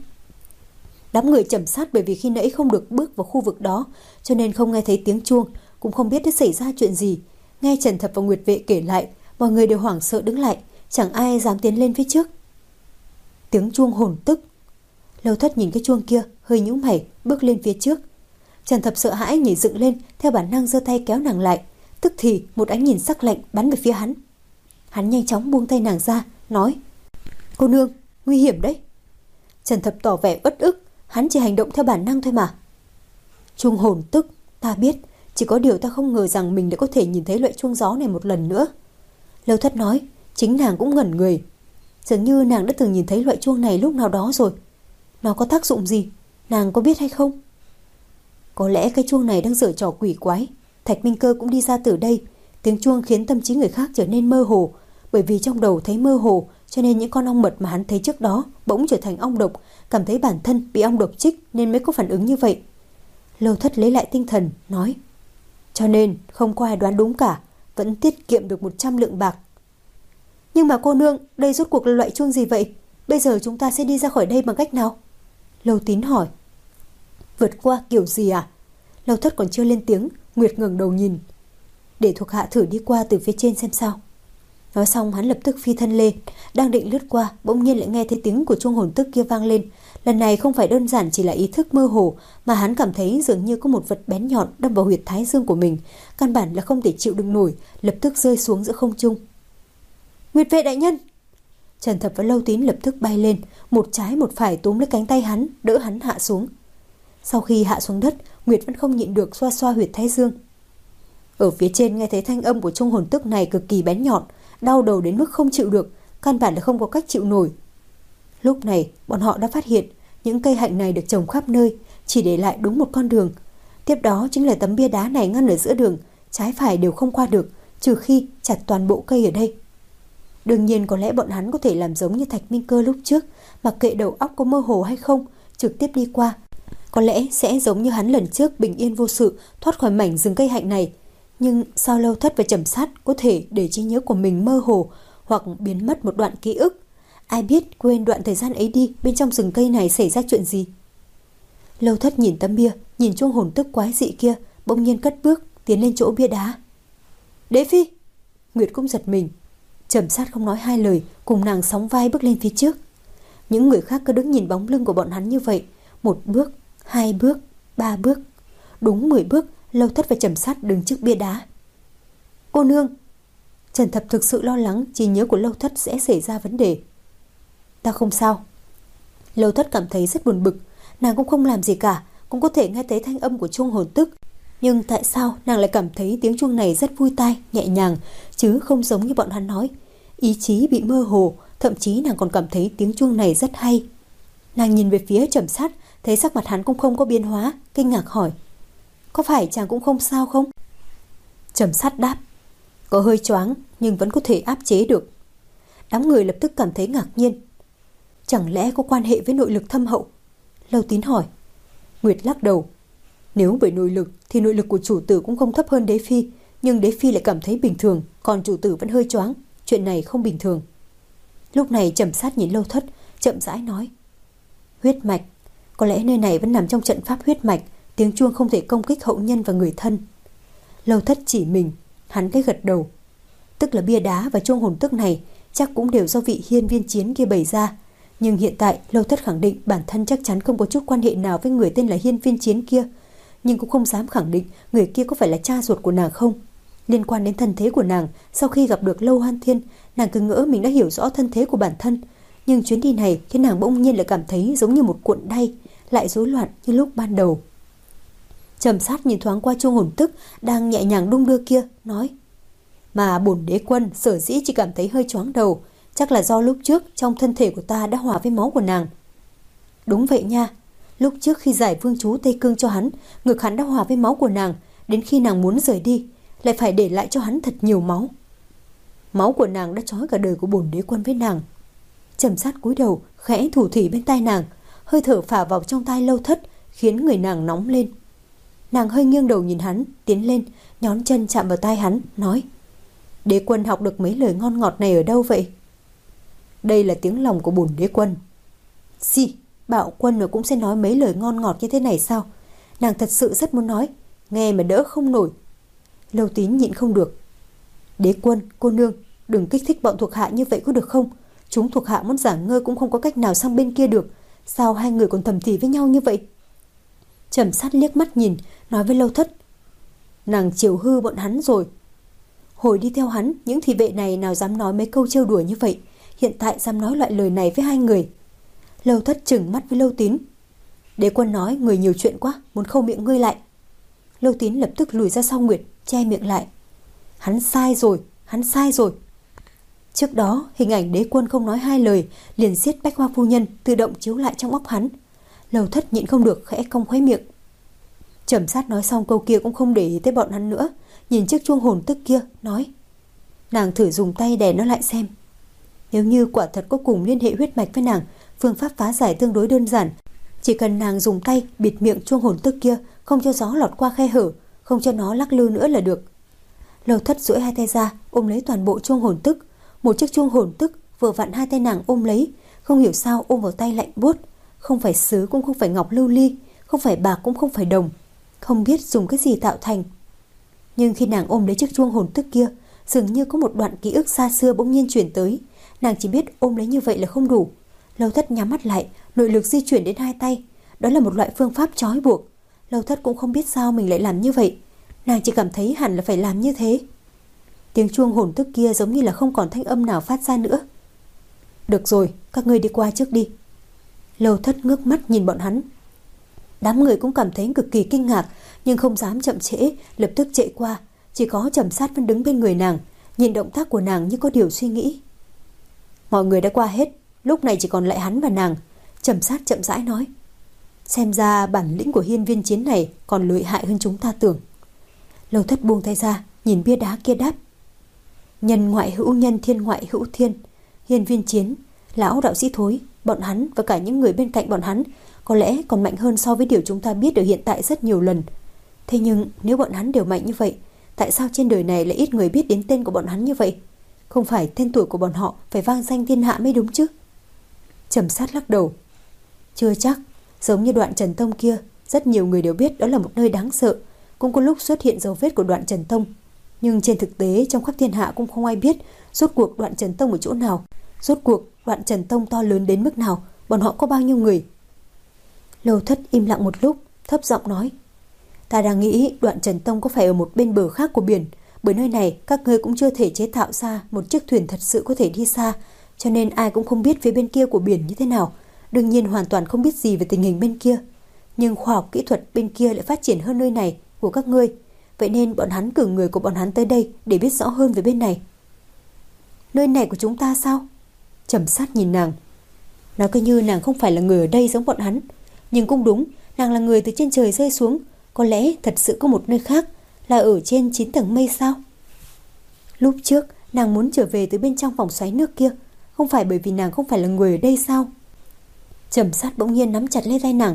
Đám người Trầm Sát bởi vì khi nãy không được bước vào khu vực đó, cho nên không nghe thấy tiếng chuông, cũng không biết đã xảy ra chuyện gì. Nghe Trần Thập và Nguyệt Vệ kể lại, mọi người đều hoảng sợ đứng lại, chẳng ai dám tiến lên phía trước. Tiếng chuông hồn tức. Lâu Thất nhìn cái chuông kia, hơi nhíu mày, bước lên phía trước. Trần Thập sợ hãi nhảy dựng lên, theo bản năng giơ tay kéo nàng lại. Tức thì một ánh nhìn sắc lạnh bắn về phía hắn. Hắn nhanh chóng buông tay nàng ra, nói: "Cô nương, nguy hiểm đấy." Trần Thập tỏ vẻ uất ức, hắn chỉ hành động theo bản năng thôi mà. Chuông hồn tức, ta biết, chỉ có điều ta không ngờ rằng mình đã có thể nhìn thấy loại chuông gió này một lần nữa. Lâu Thất nói, chính nàng cũng ngẩn người. Dường như nàng đã từng nhìn thấy loại chuông này lúc nào đó rồi. Nó có tác dụng gì, nàng có biết hay không? Có lẽ cái chuông này đang giở trò quỷ quái. Thạch Minh Cơ cũng đi ra từ đây. Tiếng chuông khiến tâm trí người khác trở nên mơ hồ. Bởi vì trong đầu thấy mơ hồ, cho nên những con ong mật mà hắn thấy trước đó bỗng trở thành ong độc, cảm thấy bản thân bị ong độc chích nên mới có phản ứng như vậy. Lâu Thất lấy lại tinh thần, nói: "Cho nên không có ai đoán đúng cả, vẫn tiết kiệm được một trăm lượng bạc." "Nhưng mà cô nương, đây rốt cuộc là loại chuông gì vậy? Bây giờ chúng ta sẽ đi ra khỏi đây bằng cách nào?" Lâu Tín hỏi. "Vượt qua kiểu gì à?" Lâu Thất còn chưa lên tiếng, Nguyệt ngẩng đầu nhìn. "Để thuộc hạ thử đi qua từ phía trên xem sao." Nói xong hắn lập tức phi thân lên, đang định lướt qua, bỗng nhiên lại nghe thấy tiếng của chuông hồn tức kia vang lên. Lần này không phải đơn giản chỉ là ý thức mơ hồ, mà hắn cảm thấy dường như có một vật bén nhọn đâm vào huyệt thái dương của mình, căn bản là không thể chịu đựng nổi, lập tức rơi xuống giữa không trung. "Nguyệt vệ đại nhân!" Trần Thập và Lâu Tín lập tức bay lên, một trái một phải túm lấy cánh tay hắn, đỡ hắn hạ xuống. Sau khi hạ xuống đất, Nguyệt vẫn không nhịn được xoa xoa huyệt thái dương. Ở phía trên nghe thấy thanh âm của chuông hồn tức này cực kỳ bén nhọn, đau đầu đến mức không chịu được, căn bản là không có cách chịu nổi. Lúc này, bọn họ đã phát hiện những cây hạnh này được trồng khắp nơi, chỉ để lại đúng một con đường. Tiếp đó chính là tấm bia đá này ngăn ở giữa đường, trái phải đều không qua được, trừ khi chặt toàn bộ cây ở đây. Đương nhiên có lẽ bọn hắn có thể làm giống như Thạch Minh Cơ lúc trước, mặc kệ đầu óc có mơ hồ hay không, trực tiếp đi qua. Có lẽ sẽ giống như hắn lần trước bình yên vô sự thoát khỏi mảnh rừng cây hạnh này. Nhưng sao Lâu Thất và Trầm Sát có thể để trí nhớ của mình mơ hồ hoặc biến mất một đoạn ký ức? Ai biết quên đoạn thời gian ấy đi, bên trong rừng cây này xảy ra chuyện gì? Lâu Thất nhìn tấm bia, nhìn chuông hồn tức quái dị kia, bỗng nhiên cất bước tiến lên chỗ bia đá. "Đế phi!" Nguyệt cũng giật mình. Trầm Sát không nói hai lời, cùng nàng sóng vai bước lên phía trước. Những người khác cứ đứng nhìn bóng lưng của bọn hắn như vậy, một bước, hai bước, ba bước, đúng mười bước. Lâu Thất và Trầm Sát đứng trước bia đá. "Cô nương!" Trần Thập thực sự lo lắng trí nhớ của Lâu Thất sẽ xảy ra vấn đề. "Ta không sao." Lâu Thất cảm thấy rất buồn bực. Nàng cũng không làm gì cả, cũng có thể nghe thấy thanh âm của chuông hồn tức. Nhưng tại sao nàng lại cảm thấy tiếng chuông này rất vui tai, nhẹ nhàng, chứ không giống như bọn hắn nói. Ý chí bị mơ hồ, thậm chí nàng còn cảm thấy tiếng chuông này rất hay. Nàng nhìn về phía Trầm Sát, thấy sắc mặt hắn cũng không có biến hóa, kinh ngạc hỏi: "Có phải chàng cũng không sao không?" Trầm Sát đáp: "Có hơi choáng, nhưng vẫn có thể áp chế được." Đám người lập tức cảm thấy ngạc nhiên. "Chẳng lẽ có quan hệ với nội lực thâm hậu?" Lâu Tín hỏi. Nguyệt lắc đầu. "Nếu bởi nội lực thì nội lực của chủ tử cũng không thấp hơn đế phi, nhưng đế phi lại cảm thấy bình thường, còn chủ tử vẫn hơi choáng, chuyện này không bình thường." Lúc này Trầm Sát nhìn Lâu Thất, chậm rãi nói: "Huyết mạch, có lẽ nơi này vẫn nằm trong trận pháp huyết mạch, tiếng chuông không thể công kích hậu nhân và người thân." Lâu Thất chỉ mình, hắn cái gật đầu. Tức là bia đá và chuông hồn tức này chắc cũng đều do vị hiên viên chiến kia bày ra. Nhưng hiện tại Lâu Thất khẳng định bản thân chắc chắn không có chút quan hệ nào với người tên là hiên viên chiến kia. Nhưng cũng không dám khẳng định người kia có phải là cha ruột của nàng không. Liên quan đến thân thế của nàng, sau khi gặp được Lâu Hoan Thiên, nàng cứ ngỡ mình đã hiểu rõ thân thế của bản thân. Nhưng chuyến đi này khiến nàng bỗng nhiên lại cảm thấy giống như một cuộn đay, lại rối loạn như lúc ban đầu. Trầm Sát nhìn thoáng qua chuông hồn tức đang nhẹ nhàng đung đưa kia, nói: "Mà bổn đế quân sở dĩ chỉ cảm thấy hơi choáng đầu, chắc là do lúc trước trong thân thể của ta đã hòa với máu của nàng." "Đúng vậy nha, lúc trước khi giải vương chú Tây Cương cho hắn, ngực hắn đã hòa với máu của nàng, đến khi nàng muốn rời đi lại phải để lại cho hắn thật nhiều máu. Máu của nàng đã trói cả đời của bổn đế quân với nàng." Trầm Sát cúi đầu khẽ thủ thỉ bên tai nàng, hơi thở phả vào trong tai Lâu Thất khiến người nàng nóng lên. Nàng hơi nghiêng đầu nhìn hắn, tiến lên, nhón chân chạm vào tai hắn, nói: "Đế quân học được mấy lời ngon ngọt này ở đâu vậy?" "Đây là tiếng lòng của bổn đế quân." "Xì, bạo quân mà cũng sẽ nói mấy lời ngon ngọt như thế này sao?" Nàng thật sự rất muốn nói, nghe mà đỡ không nổi. Lâu Tín nhịn không được: "Đế quân, cô nương, Đừng kích thích bọn thuộc hạ như vậy có được không? Chúng thuộc hạ muốn giả ngơ cũng không có cách nào sang bên kia được. Sao hai người còn thầm thì với nhau như vậy? Trầm Sát liếc mắt nhìn, nói với Lâu Thất: nàng chiều hư bọn hắn rồi. Hồi đi theo hắn, những thị vệ này nào dám nói mấy câu trêu đùa như vậy, hiện tại dám nói loại lời này với hai người. Lâu Thất trừng mắt với Lâu Tín: Đế quân nói người nhiều chuyện quá, muốn khâu miệng ngươi lại. Lâu Tín lập tức lùi ra sau Nguyệt, che miệng lại. Hắn sai rồi, hắn sai rồi. Trước đó, hình ảnh đế quân không nói hai lời, liền giết Bách Hoa phu nhân tự động chiếu lại trong óc hắn. Lâu Thất nhịn không được khẽ cong khóe miệng. Trầm Sát nói xong câu kia cũng không để ý tới bọn hắn nữa, nhìn chiếc chuông hồn tức kia, nói: nàng thử dùng tay đè nó lại xem. Nếu như quả thật có cùng liên hệ huyết mạch với nàng, phương pháp phá giải tương đối đơn giản. Chỉ cần nàng dùng tay bịt miệng chuông hồn tức kia, không cho gió lọt qua khe hở, không cho nó lắc lư nữa là được. Lâu Thất duỗi hai tay ra, ôm lấy toàn bộ chuông hồn tức. Một chiếc chuông hồn tức vừa vặn hai tay nàng ôm lấy, không hiểu sao ôm vào tay lạnh buốt. Không phải sứ cũng không phải ngọc lưu ly, không phải bạc cũng không phải đồng, không biết dùng cái gì tạo thành. Nhưng khi nàng ôm lấy chiếc chuông hồn tức kia, dường như có một đoạn ký ức xa xưa bỗng nhiên chuyển tới. Nàng chỉ biết ôm lấy như vậy là không đủ. Lâu Thất nhắm mắt lại, nội lực di chuyển đến hai tay. Đó là một loại phương pháp trói buộc. Lâu Thất cũng không biết sao mình lại làm như vậy. Nàng chỉ cảm thấy hẳn là phải làm như thế. Tiếng chuông hồn tức kia giống như là không còn thanh âm nào phát ra nữa. Được rồi, các ngươi đi qua trước đi. Lâu Thất ngước mắt nhìn bọn hắn. Đám người cũng cảm thấy cực kỳ kinh ngạc, nhưng không dám chậm trễ, lập tức chạy qua. Chỉ có Trầm Sát vẫn đứng bên người nàng, nhìn động tác của nàng như có điều suy nghĩ. Mọi người đã qua hết, lúc này chỉ còn lại hắn và nàng. Trầm Sát chậm rãi nói: xem ra bản lĩnh của hiên viên chiến này còn lợi hại hơn chúng ta tưởng. Lâu Thất buông tay ra, nhìn bia đá kia đáp: nhân ngoại hữu nhân, thiên ngoại hữu thiên. Hiên viên chiến, lão đạo sĩ thối, bọn hắn và cả những người bên cạnh bọn hắn có lẽ còn mạnh hơn so với điều chúng ta biết được hiện tại rất nhiều lần. Thế nhưng nếu bọn hắn đều mạnh như vậy, tại sao trên đời này lại ít người biết đến tên của bọn hắn như vậy? Không phải tên tuổi của bọn họ phải vang danh thiên hạ mới đúng chứ? Trầm Sát lắc đầu: chưa chắc. Giống như Đoạn Trần Tông kia, rất nhiều người đều biết đó là một nơi đáng sợ, cũng có lúc xuất hiện dấu vết của Đoạn Trần Tông. Nhưng trên thực tế trong khắp thiên hạ cũng không ai biết rốt cuộc Đoạn Trần Tông ở chỗ nào, rốt cuộc Đoạn Trần Tông to lớn đến mức nào, bọn họ có bao nhiêu người. Lâu Thất im lặng một lúc, thấp giọng nói: ta đang nghĩ Đoạn Trần Tông có phải ở một bên bờ khác của biển, bởi nơi này các ngươi cũng chưa thể chế tạo ra một chiếc thuyền thật sự có thể đi xa, cho nên ai cũng không biết phía bên kia của biển như thế nào, đương nhiên hoàn toàn không biết gì về tình hình bên kia. Nhưng khoa học kỹ thuật bên kia lại phát triển hơn nơi này của các ngươi, vậy nên bọn hắn cử người của bọn hắn tới đây để biết rõ hơn về bên này. Nơi này của chúng ta sao? Trầm Sát nhìn nàng, nói coi như nàng không phải là người ở đây giống bọn hắn. Nhưng cũng đúng, nàng là người từ trên trời rơi xuống, có lẽ thật sự có một nơi khác, là ở trên chín tầng mây sao? Lúc trước nàng muốn trở về từ bên trong vòng xoáy nước kia, không phải bởi vì nàng không phải là người ở đây sao? Trầm Sát bỗng nhiên nắm chặt lấy tay nàng.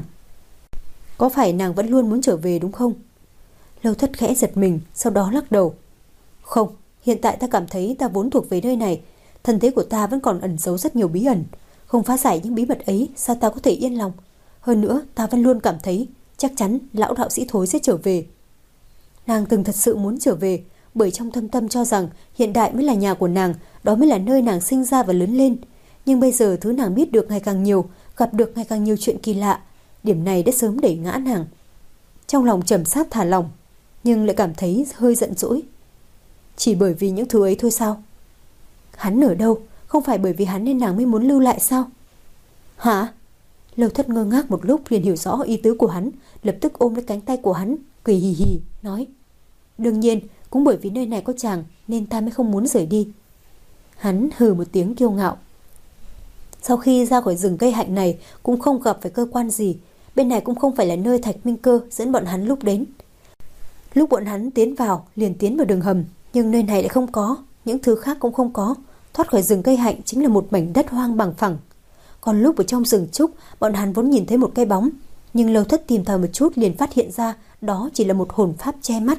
Có phải nàng vẫn luôn muốn trở về đúng không? Lâu Thất khẽ giật mình, sau đó lắc đầu. Không, hiện tại ta cảm thấy ta vốn thuộc về nơi này, thân thế của ta vẫn còn ẩn giấu rất nhiều bí ẩn, không phá giải những bí mật ấy sao ta có thể yên lòng? Hơn nữa ta vẫn luôn cảm thấy chắc chắn lão đạo sĩ thối sẽ trở về. Nàng từng thật sự muốn trở về, bởi trong thâm tâm cho rằng hiện đại mới là nhà của nàng, đó mới là nơi nàng sinh ra và lớn lên. Nhưng bây giờ thứ nàng biết được ngày càng nhiều, gặp được ngày càng nhiều chuyện kỳ lạ, điểm này đã sớm đẩy ngã nàng. Trong lòng Trầm Sát thả lòng, nhưng lại cảm thấy hơi giận dỗi. Chỉ bởi vì những thứ ấy thôi sao? Hắn ở đâu? Không phải bởi vì hắn nên nàng mới muốn lưu lại sao? Hả? Lâu Thất ngơ ngác một lúc liền hiểu rõ ý tứ của hắn, lập tức ôm lấy cánh tay của hắn, cười hì hì, nói: đương nhiên, cũng bởi vì nơi này có chàng nên ta mới không muốn rời đi. Hắn hừ một tiếng kiêu ngạo. Sau khi ra khỏi rừng cây hạnh này cũng không gặp phải cơ quan gì, bên này cũng không phải là nơi Thạch Minh Cơ dẫn bọn hắn lúc đến. Lúc bọn hắn tiến vào liền tiến vào đường hầm, nhưng nơi này lại không có, những thứ khác cũng không có. Thoát khỏi rừng cây hạnh chính là một mảnh đất hoang bằng phẳng. Còn lúc ở trong rừng trúc, bọn hắn vốn nhìn thấy một cái bóng, nhưng Lâu Thất tìm tòi một chút liền phát hiện ra đó chỉ là một hồn pháp che mắt.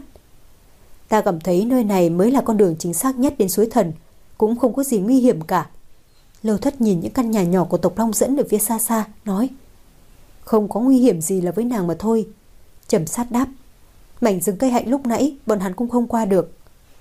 Ta cảm thấy nơi này mới là con đường chính xác nhất đến suối thần, cũng không có gì nguy hiểm cả. Lâu Thất nhìn những căn nhà nhỏ của tộc Long Dẫn ở phía xa xa, nói: không có nguy hiểm gì là với nàng mà thôi. Trầm Sát đáp: mảnh rừng cây hạnh lúc nãy bọn hắn cũng không qua được.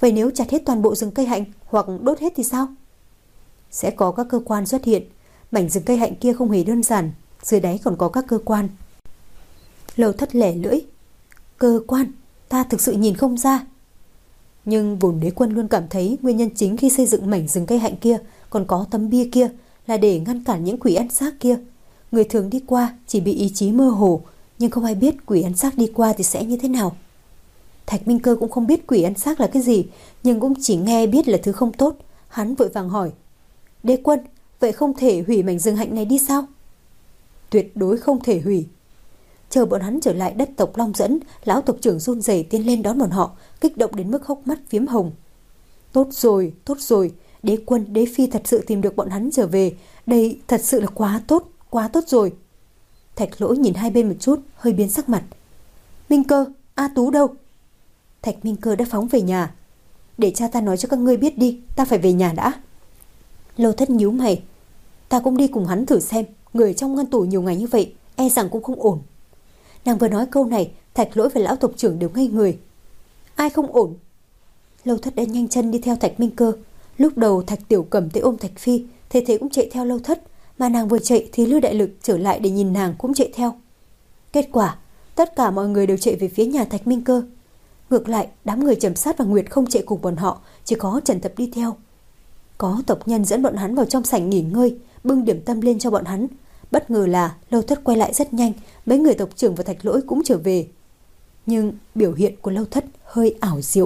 Vậy nếu chặt hết toàn bộ rừng cây hạnh hoặc đốt hết thì sao? Sẽ có các cơ quan xuất hiện. Mảnh rừng cây hạnh kia không hề đơn giản, dưới đáy còn có các cơ quan. Lâu Thất lẻ lưỡi. Cơ quan? Ta thực sự nhìn không ra. Nhưng Bổn Đế Quân luôn cảm thấy nguyên nhân chính khi xây dựng mảnh rừng cây hạnh kia còn có tấm bia kia là để ngăn cản những quỷ ăn xác kia. Người thường đi qua chỉ bị ý chí mơ hồ, nhưng không ai biết quỷ ăn xác đi qua thì sẽ như thế nào. Thạch Minh Cơ cũng không biết quỷ ăn xác là cái gì, nhưng cũng chỉ nghe biết là thứ không tốt. Hắn vội vàng hỏi: Đế Quân, vậy không thể hủy mảnh rừng hạnh này đi sao? Tuyệt đối không thể hủy. Chờ bọn hắn trở lại đất tộc Long Dẫn, lão tộc trưởng run rẩy tiến lên đón bọn họ, kích động đến mức hốc mắt phiếm hồng. Tốt rồi, tốt rồi, Đế Quân, Đế Phi thật sự tìm được bọn hắn trở về. Đây thật sự là quá tốt, quá tốt rồi. Thạch Lỗi nhìn hai bên một chút, hơi biến sắc mặt. Minh Cơ, A Tú đâu? Thạch Minh Cơ đã phóng về nhà. Để cha ta nói cho các ngươi biết đi, ta phải về nhà đã. Lâu Thất nhíu mày. Ta cũng đi cùng hắn thử xem, người trong ngăn tủ nhiều ngày như vậy, e rằng cũng không ổn. Nàng vừa nói câu này, Thạch Lỗi và lão tộc trưởng đều ngây người. Ai không ổn? Lâu Thất đã nhanh chân đi theo Thạch Minh Cơ. Lúc đầu Thạch Tiểu Cẩm tới ôm Thạch Phi, thế thế cũng chạy theo Lâu Thất, mà nàng vừa chạy thì Lưu Đại Lực trở lại để nhìn nàng cũng chạy theo. Kết quả, tất cả mọi người đều chạy về phía nhà Thạch Minh Cơ. Ngược lại, đám người Trầm Sát và Nguyệt không chạy cùng bọn họ, chỉ có Trần Thập đi theo. Có tộc nhân dẫn bọn hắn vào trong sảnh nghỉ ngơi, bưng điểm tâm lên cho bọn hắn. Bất ngờ là Lâu Thất quay lại rất nhanh, mấy người tộc trưởng và Thạch Lỗi cũng trở về. Nhưng biểu hiện của Lâu Thất hơi ảo diệu.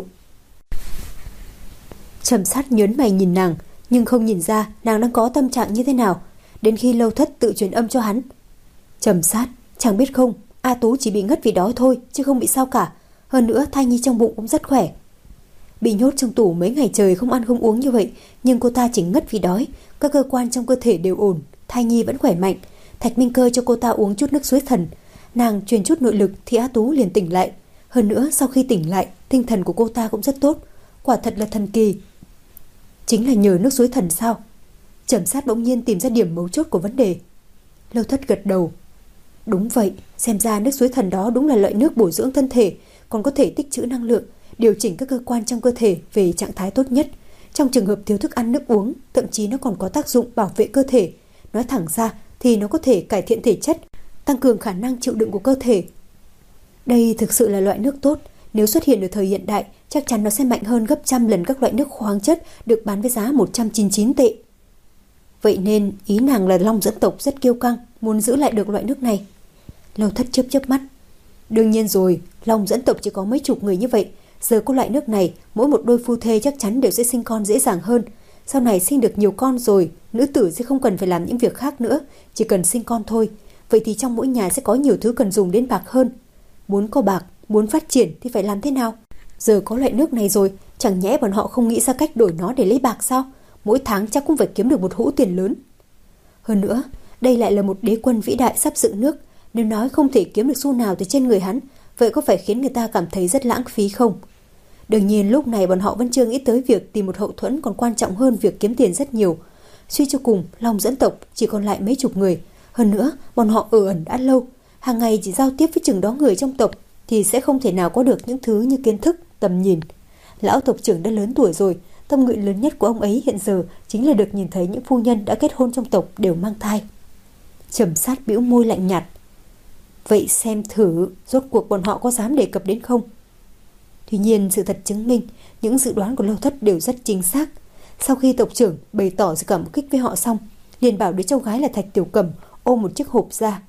Trầm Sát nhớn mày nhìn nàng, nhưng không nhìn ra nàng đang có tâm trạng như thế nào. Đến khi Lâu Thất tự truyền âm cho hắn. Trầm Sát, chẳng biết không, A Tú chỉ bị ngất vì đói thôi, chứ không bị sao cả. Hơn nữa thai nhi trong bụng cũng rất khỏe. Bị nhốt trong tủ mấy ngày trời không ăn không uống như vậy, nhưng cô ta chỉ ngất vì đói. Các cơ quan trong cơ thể đều ổn, thai nhi vẫn khỏe mạnh. Thạch Minh Cơ cho cô ta uống chút nước suối thần, nàng truyền chút nội lực thì A Tú liền tỉnh lại. Hơn nữa sau khi tỉnh lại, tinh thần của cô ta cũng rất tốt. Quả thật là thần kỳ. Chính là nhờ nước suối thần sao? Trầm Sát bỗng nhiên tìm ra điểm mấu chốt của vấn đề. Lâu Thất gật đầu. Đúng vậy, xem ra nước suối thần đó đúng là loại nước bổ dưỡng thân thể, còn có thể tích trữ năng lượng, điều chỉnh các cơ quan trong cơ thể về trạng thái tốt nhất. Trong trường hợp thiếu thức ăn nước uống, thậm chí nó còn có tác dụng bảo vệ cơ thể. Nói thẳng ra thì nó có thể cải thiện thể chất, tăng cường khả năng chịu đựng của cơ thể. Đây thực sự là loại nước tốt, nếu xuất hiện ở thời hiện đại, chắc chắn nó sẽ mạnh hơn gấp trăm lần các loại nước khoáng chất được bán với giá một trăm chín mươi chín tệ. Vậy nên ý nàng là Long Dẫn tộc rất kiêu căng, muốn giữ lại được loại nước này. Lâu Thất chớp chớp mắt. Đương nhiên rồi, Long Dẫn tộc chỉ có mấy chục người như vậy, giờ có loại nước này, mỗi một đôi phu thê chắc chắn đều sẽ sinh con dễ dàng hơn. Sau này sinh được nhiều con rồi, nữ tử sẽ không cần phải làm những việc khác nữa, chỉ cần sinh con thôi. Vậy thì trong mỗi nhà sẽ có nhiều thứ cần dùng đến bạc hơn. Muốn có bạc, muốn phát triển thì phải làm thế nào? Giờ có loại nước này rồi, chẳng nhẽ bọn họ không nghĩ ra cách đổi nó để lấy bạc sao? Mỗi tháng chắc cũng phải kiếm được một hũ tiền lớn. Hơn nữa, đây lại là một đế quân vĩ đại sắp dựng nước. Nếu nói không thể kiếm được xu nào từ trên người hắn, vậy có phải khiến người ta cảm thấy rất lãng phí không? Đương nhiên lúc này bọn họ vẫn chưa nghĩ tới việc tìm một hậu thuẫn còn quan trọng hơn việc kiếm tiền rất nhiều. Suy cho cùng, Long Dẫn tộc chỉ còn lại mấy chục người. Hơn nữa, bọn họ ở ẩn đã lâu, hàng ngày chỉ giao tiếp với chừng đó người trong tộc thì sẽ không thể nào có được những thứ như kiến thức, tầm nhìn. Lão tộc trưởng đã lớn tuổi rồi, tâm nguyện lớn nhất của ông ấy hiện giờ chính là được nhìn thấy những phu nhân đã kết hôn trong tộc đều mang thai. Trầm Sát bĩu môi lạnh nhạt. Vậy xem thử rốt cuộc bọn họ có dám đề cập đến không? Tuy nhiên sự thật chứng minh những dự đoán của Lâu Thất đều rất chính xác. Sau khi tộc trưởng bày tỏ sự cảm kích với họ xong, liền bảo đứa cháu gái là Thạch Tiểu Cẩm ôm một chiếc hộp ra.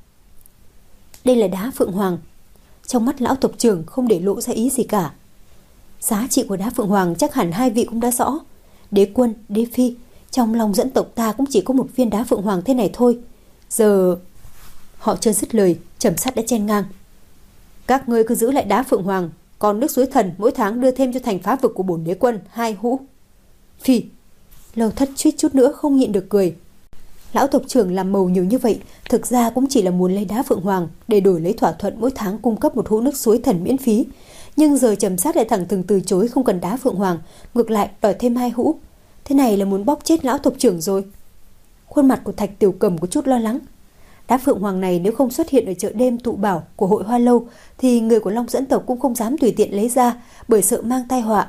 Đây là đá Phượng Hoàng. Trong mắt lão tộc trưởng không để lộ ra ý gì cả. Giá trị của đá Phượng Hoàng chắc hẳn hai vị cũng đã rõ. Đế quân, đế phi, trong Long Dẫn tộc ta cũng chỉ có một viên đá Phượng Hoàng thế này thôi. Giờ... Họ chưa dứt lời, Trầm Sát đã chen ngang. Các ngươi cứ giữ lại đá Phượng Hoàng, còn nước suối thần mỗi tháng đưa thêm cho thành phá vực của bổn đế quân hai hũ. Phi. Lâu Thất suýt chút nữa không nhịn được cười. Lão tộc trưởng làm màu nhiều như vậy, thực ra cũng chỉ là muốn lấy đá Phượng Hoàng để đổi lấy thỏa thuận mỗi tháng cung cấp một hũ nước suối thần miễn phí. Nhưng giờ Trầm Sát lại thẳng thừng từ chối không cần đá Phượng Hoàng, ngược lại đòi thêm hai hũ. Thế này là muốn bóp chết lão tộc trưởng rồi. Khuôn mặt của Thạch Tiểu Cẩm có chút lo lắng. Đá Phượng Hoàng này nếu không xuất hiện ở chợ đêm tụ bảo của hội Hoa Lâu thì người của Long Dẫn tộc cũng không dám tùy tiện lấy ra, bởi sợ mang tai họa.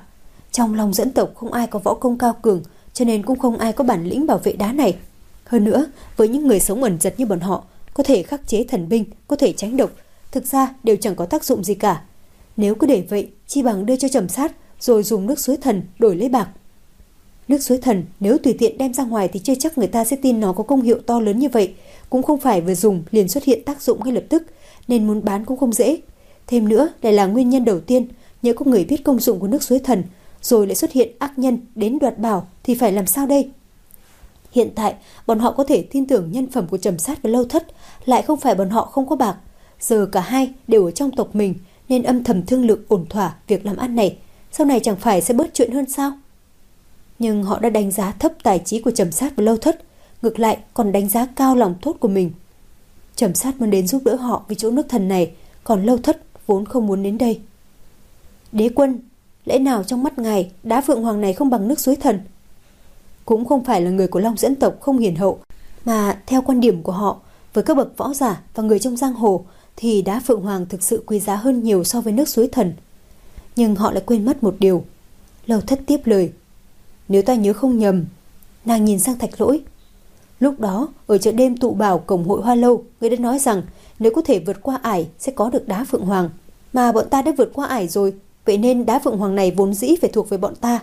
Trong Long Dẫn tộc không ai có võ công cao cường, cho nên cũng không ai có bản lĩnh bảo vệ đá này. Hơn nữa, với những người sống ẩn giật như bọn họ, có thể khắc chế thần binh, có thể tránh độc, thực ra đều chẳng có tác dụng gì cả. Nếu cứ để vậy, chi bằng đưa cho Trầm Sát rồi dùng nước suối thần đổi lấy bạc. Nước suối thần nếu tùy tiện đem ra ngoài thì chưa chắc người ta sẽ tin nó có công hiệu to lớn như vậy, cũng không phải vừa dùng liền xuất hiện tác dụng ngay lập tức, nên muốn bán cũng không dễ. Thêm nữa, đây là nguyên nhân đầu tiên, nếu có người biết công dụng của nước suối thần, rồi lại xuất hiện ác nhân đến đoạt bảo thì phải làm sao đây? Hiện tại, bọn họ có thể tin tưởng nhân phẩm của Trầm Sát và Lâu Thất, lại không phải bọn họ không có bạc. Giờ cả hai đều ở trong tộc mình, nên âm thầm thương lượng ổn thỏa việc làm ăn này, sau này chẳng phải sẽ bớt chuyện hơn sao? Nhưng họ đã đánh giá thấp tài trí của Trầm Sát và Lâu Thất, ngược lại còn đánh giá cao lòng tốt của mình. Trầm Sát muốn đến giúp đỡ họ vì chỗ nước thần này, còn Lâu Thất vốn không muốn đến đây. Đế quân, lẽ nào trong mắt ngài đá Phượng Hoàng này không bằng nước suối thần? Cũng không phải là người của Long Dẫn tộc không hiền hậu, mà theo quan điểm của họ, với các bậc võ giả và người trong giang hồ thì đá Phượng Hoàng thực sự quý giá hơn nhiều so với nước suối thần. Nhưng họ lại quên mất một điều. Lâu Thất tiếp lời. Nếu ta nhớ không nhầm, nàng nhìn sang Thạch Lỗi. Lúc đó, ở chợ đêm tụ bảo cổng hội Hoa Lâu, người đã nói rằng nếu có thể vượt qua ải sẽ có được đá Phượng Hoàng. Mà bọn ta đã vượt qua ải rồi, vậy nên đá Phượng Hoàng này vốn dĩ phải thuộc về bọn ta.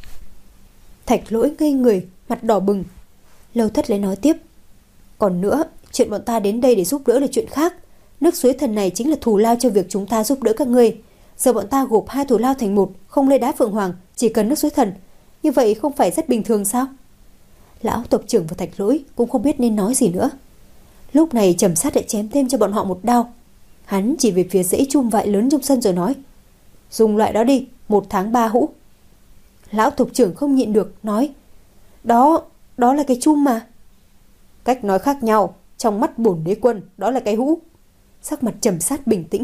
Thạch Lỗi ngây người, mặt đỏ bừng. Lâu Thất lại nói tiếp. Còn nữa, chuyện bọn ta đến đây để giúp đỡ là chuyện khác. Nước suối thần này chính là thù lao cho việc chúng ta giúp đỡ các ngươi. Giờ bọn ta gộp hai thù lao thành một, không lấy đá Phượng Hoàng, chỉ cần nước suối thần. Như vậy không phải rất bình thường sao? Lão tộc trưởng và Thạch Lỗi cũng không biết nên nói gì nữa. Lúc này Trầm Sát lại chém thêm cho bọn họ một đao. Hắn chỉ về phía dãy chum vại lớn trong sân rồi nói. Dùng loại đó đi, một tháng ba hũ. Lão tộc trưởng không nhịn được, nói. Đó, đó là cái chum mà. Cách nói khác nhau, trong mắt bổn đế quân, đó là cái hũ. Sắc mặt Trầm Sát bình tĩnh.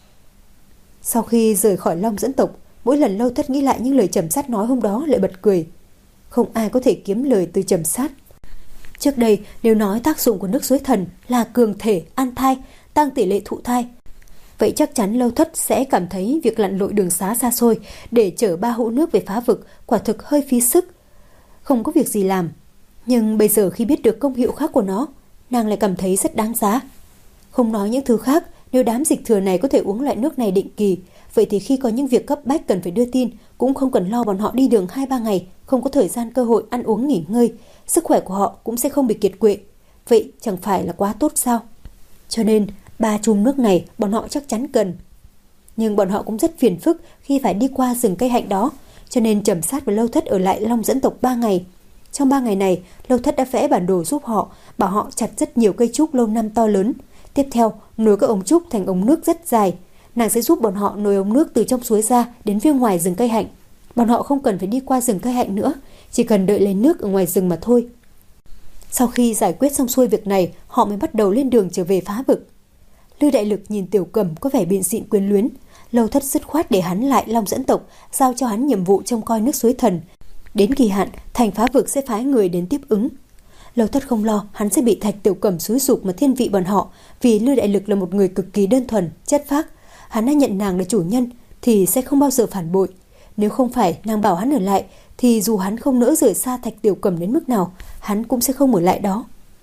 Sau khi rời khỏi Long Dẫn tộc, mỗi lần Lâu Thất nghĩ lại những lời Trầm Sát nói hôm đó lại bật cười. Không ai có thể kiếm lời từ Trầm Sát. Trước đây, nếu nói tác dụng của nước suối thần là cường thể, an thai, tăng tỷ lệ thụ thai, vậy chắc chắn Lâu Thất sẽ cảm thấy việc lặn lội đường xá xa xôi để chở ba hũ nước về phá vực quả thực hơi phí sức, không có việc gì làm. Nhưng bây giờ khi biết được công hiệu khác của nó, nàng lại cảm thấy rất đáng giá. Không nói những thứ khác, nếu đám dịch thừa này có thể uống loại nước này định kỳ, vậy thì khi có những việc cấp bách cần phải đưa tin, cũng không cần lo bọn họ đi đường hai ba ngày, không có thời gian cơ hội ăn uống nghỉ ngơi, sức khỏe của họ cũng sẽ không bị kiệt quệ. Vậy chẳng phải là quá tốt sao? Cho nên ba chum nước này bọn họ chắc chắn cần. Nhưng bọn họ cũng rất phiền phức khi phải đi qua rừng cây hạnh đó, cho nên Trầm Sát và Lâu Thất ở lại Long Dẫn tộc ba ngày. Trong ba ngày này, Lâu Thất đã vẽ bản đồ giúp họ, bảo họ chặt rất nhiều cây trúc lâu năm to lớn. Tiếp theo, nối các ống trúc thành ống nước rất dài. Nàng sẽ giúp bọn họ nối ống nước từ trong suối ra đến phía ngoài rừng cây hạnh. Bọn họ không cần phải đi qua rừng cây hạnh nữa, chỉ cần đợi lấy nước ở ngoài rừng mà thôi. Sau khi giải quyết xong xuôi việc này, họ mới bắt đầu lên đường trở về phá vực. Lư Đại Lực nhìn Tiểu Cầm có vẻ biện xịn quyến luyến, Lâu Thất dứt khoát để hắn lại Long Dẫn tộc, giao cho hắn nhiệm vụ trông coi nước suối thần. Đến kỳ hạn, thành phá vực sẽ phái người đến tiếp ứng. Lâu Thất không lo hắn sẽ bị Thạch Tiểu Cầm xúi giục mà thiên vị bọn họ, vì Lư Đại Lực là một người cực kỳ đơn thuần, chất phác. Hắn đã nhận nàng là chủ nhân thì sẽ không bao giờ phản bội. Nếu không phải nàng bảo hắn ở lại, thì dù hắn không nỡ rời xa Thạch Tiểu Cầm đến mức nào, hắn cũng sẽ không ở lại đó.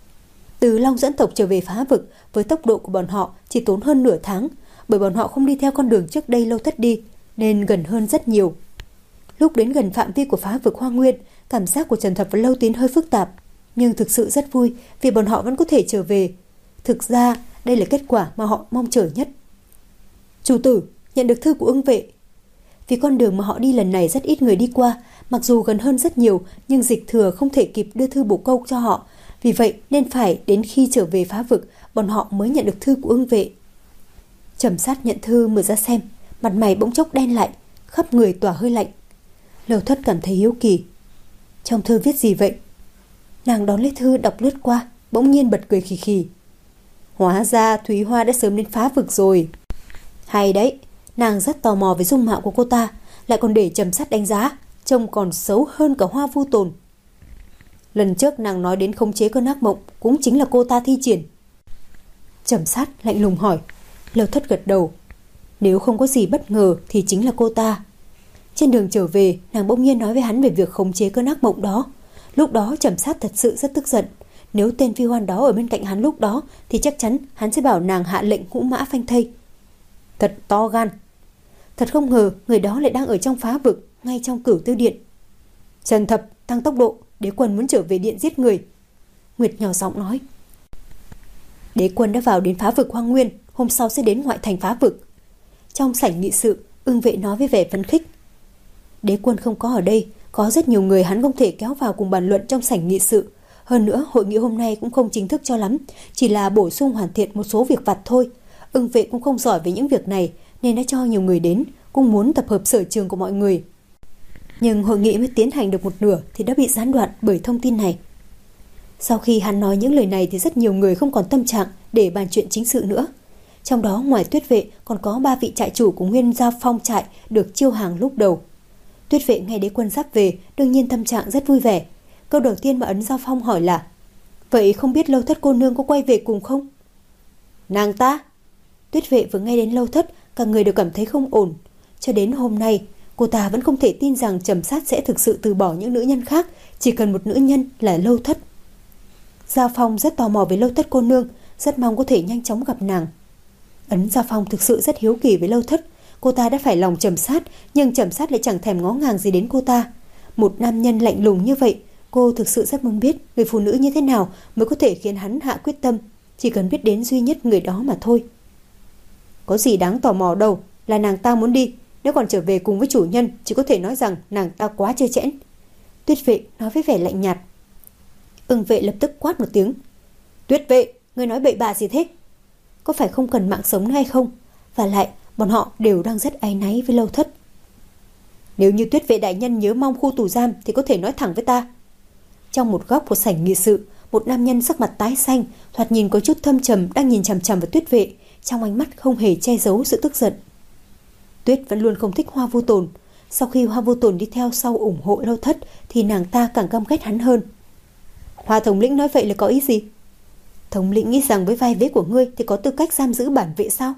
Từ Long Dẫn tộc trở về phá vực, với tốc độ của bọn họ chỉ tốn hơn nửa tháng, bởi bọn họ không đi theo con đường trước đây Lâu Thất đi, nên gần hơn rất nhiều. Lúc đến gần phạm vi của phá vực Hoa Nguyên, cảm giác của Trần Thập và Lâu Tín hơi phức tạp, nhưng thực sự rất vui vì bọn họ vẫn có thể trở về. Thực ra, đây là kết quả mà họ mong chờ nhất. Chủ tử, nhận được thư của Ưng Vệ. Vì con đường mà họ đi lần này rất ít người đi qua, mặc dù gần hơn rất nhiều, nhưng Dịch Thừa không thể kịp đưa thư bổ câu cho họ. Vì vậy nên phải đến khi trở về phá vực, bọn họ mới nhận được thư của Ưng Vệ. Trầm Sát nhận thư mở ra xem, mặt mày bỗng chốc đen lại, khắp người tỏa hơi lạnh. Lâu Thất cảm thấy hiếu kỳ. Trong thư viết gì vậy? Nàng đón lấy thư đọc lướt qua, bỗng nhiên bật cười khì khì. Hóa ra Thúy Hoa đã sớm đến phá vực rồi. Hay đấy, nàng rất tò mò với dung mạo của cô ta, lại còn để Trầm Sát đánh giá, trông còn xấu hơn cả Hoa Vu Tồn. Lần trước nàng nói đến khống chế cơn ác mộng, cũng chính là cô ta thi triển. Trầm Sát lạnh lùng hỏi. Lâu Thất gật đầu. Nếu không có gì bất ngờ thì chính là cô ta. Trên đường trở về, nàng bỗng nhiên nói với hắn về việc khống chế cơn ác mộng đó. Lúc đó Trầm Sát thật sự rất tức giận. Nếu tên Phi Hoan đó ở bên cạnh hắn lúc đó thì chắc chắn hắn sẽ bảo nàng hạ lệnh ngũ mã phanh thây. Thật to gan. Thật không ngờ người đó lại đang ở trong phá vực, ngay trong Cửu Tiêu Điện. Trần Thập, tăng tốc độ, đế quân muốn trở về điện giết người. Nguyệt nhỏ giọng nói. Đế quân đã vào đến phá vực Hoang Nguyên, hôm sau sẽ đến ngoại thành phá vực. Trong sảnh nghị sự, Ưng Vệ nói với vẻ phấn khích. Đế quân không có ở đây, có rất nhiều người hắn không thể kéo vào cùng bàn luận trong sảnh nghị sự. Hơn nữa, hội nghị hôm nay cũng không chính thức cho lắm, chỉ là bổ sung hoàn thiện một số việc vặt thôi. Ưng Vệ cũng không giỏi về những việc này, nên đã cho nhiều người đến, cũng muốn tập hợp sở trường của mọi người. Nhưng hội nghị mới tiến hành được một nửa thì đã bị gián đoạn bởi thông tin này. Sau khi hắn nói những lời này thì rất nhiều người không còn tâm trạng để bàn chuyện chính sự nữa. Trong đó ngoài Tuyết Vệ còn có ba vị trại chủ của Nguyên Giao Phong trại được chiêu hàng lúc đầu. Tuyết Vệ nghe đế quân sắp về, đương nhiên tâm trạng rất vui vẻ. Câu đầu tiên mà Ấn Giao Phong hỏi là: vậy không biết Lâu Thất cô nương có quay về cùng không? Nàng ta? Tuyết Vệ vừa nghe đến Lâu Thất, cả người đều cảm thấy không ổn. Cho đến hôm nay, cô ta vẫn không thể tin rằng Trầm Sát sẽ thực sự từ bỏ những nữ nhân khác, chỉ cần một nữ nhân là Lâu Thất. Giao Phong rất tò mò với Lâu Thất cô nương, rất mong có thể nhanh chóng gặp nàng. Ấn Giao Phong thực sự rất hiếu kỳ với Lâu Thất. Cô ta đã phải lòng Trầm Sát, nhưng Trầm Sát lại chẳng thèm ngó ngàng gì đến cô ta. Một nam nhân lạnh lùng như vậy, cô thực sự rất muốn biết người phụ nữ như thế nào mới có thể khiến hắn hạ quyết tâm. Chỉ cần biết đến duy nhất người đó mà thôi. Có gì đáng tò mò đâu, là nàng ta muốn đi. Nếu còn trở về cùng với chủ nhân, chỉ có thể nói rằng nàng ta quá trơ trẽn. Tuyết Vệ nói với vẻ lạnh nhạt. Ưng Vệ lập tức quát một tiếng. Tuyết Vệ, ngươi nói bậy bạ gì thế? Có phải không cần mạng sống hay không? Và lại, bọn họ đều đang rất áy náy với Lâu Thất. Nếu như Tuyết Vệ đại nhân nhớ mong khu tù giam thì có thể nói thẳng với ta. Trong một góc của sảnh nghị sự, một nam nhân sắc mặt tái xanh, thoạt nhìn có chút thâm trầm, đang nhìn chằm chằm vào Tuyết Vệ, trong ánh mắt không hề che giấu sự tức giận. Tuyết vẫn luôn không thích Hoa Vô Tồn. Sau khi Hoa Vô Tồn đi theo sau ủng hộ Lâu Thất thì nàng ta càng căm ghét hắn hơn. Hoa thống lĩnh nói vậy là có ý gì? Thống lĩnh nghĩ rằng với vai vế của ngươi thì có tư cách giam giữ bản vệ sao?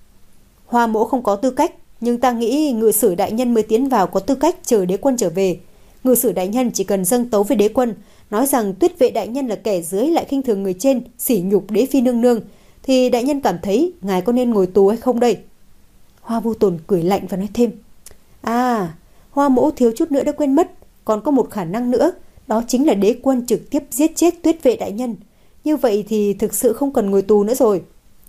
Hoa mỗ không có tư cách, nhưng ta nghĩ ngự sử đại nhân mới tiến vào có tư cách chờ đế quân trở về. Ngự sử đại nhân chỉ cần dâng tấu với đế quân, nói rằng Tuyết Vệ đại nhân là kẻ dưới lại khinh thường người trên, sỉ nhục đế phi nương nương, thì đại nhân cảm thấy ngài có nên ngồi tù hay không đây? Hoa Vô Tồn cười lạnh và nói thêm. À, Hoa mỗ thiếu chút nữa đã quên mất, còn có một khả năng nữa, đó chính là đế quân trực tiếp giết chết Tuyết Vệ đại nhân. Như vậy thì thực sự không cần ngồi tù nữa rồi.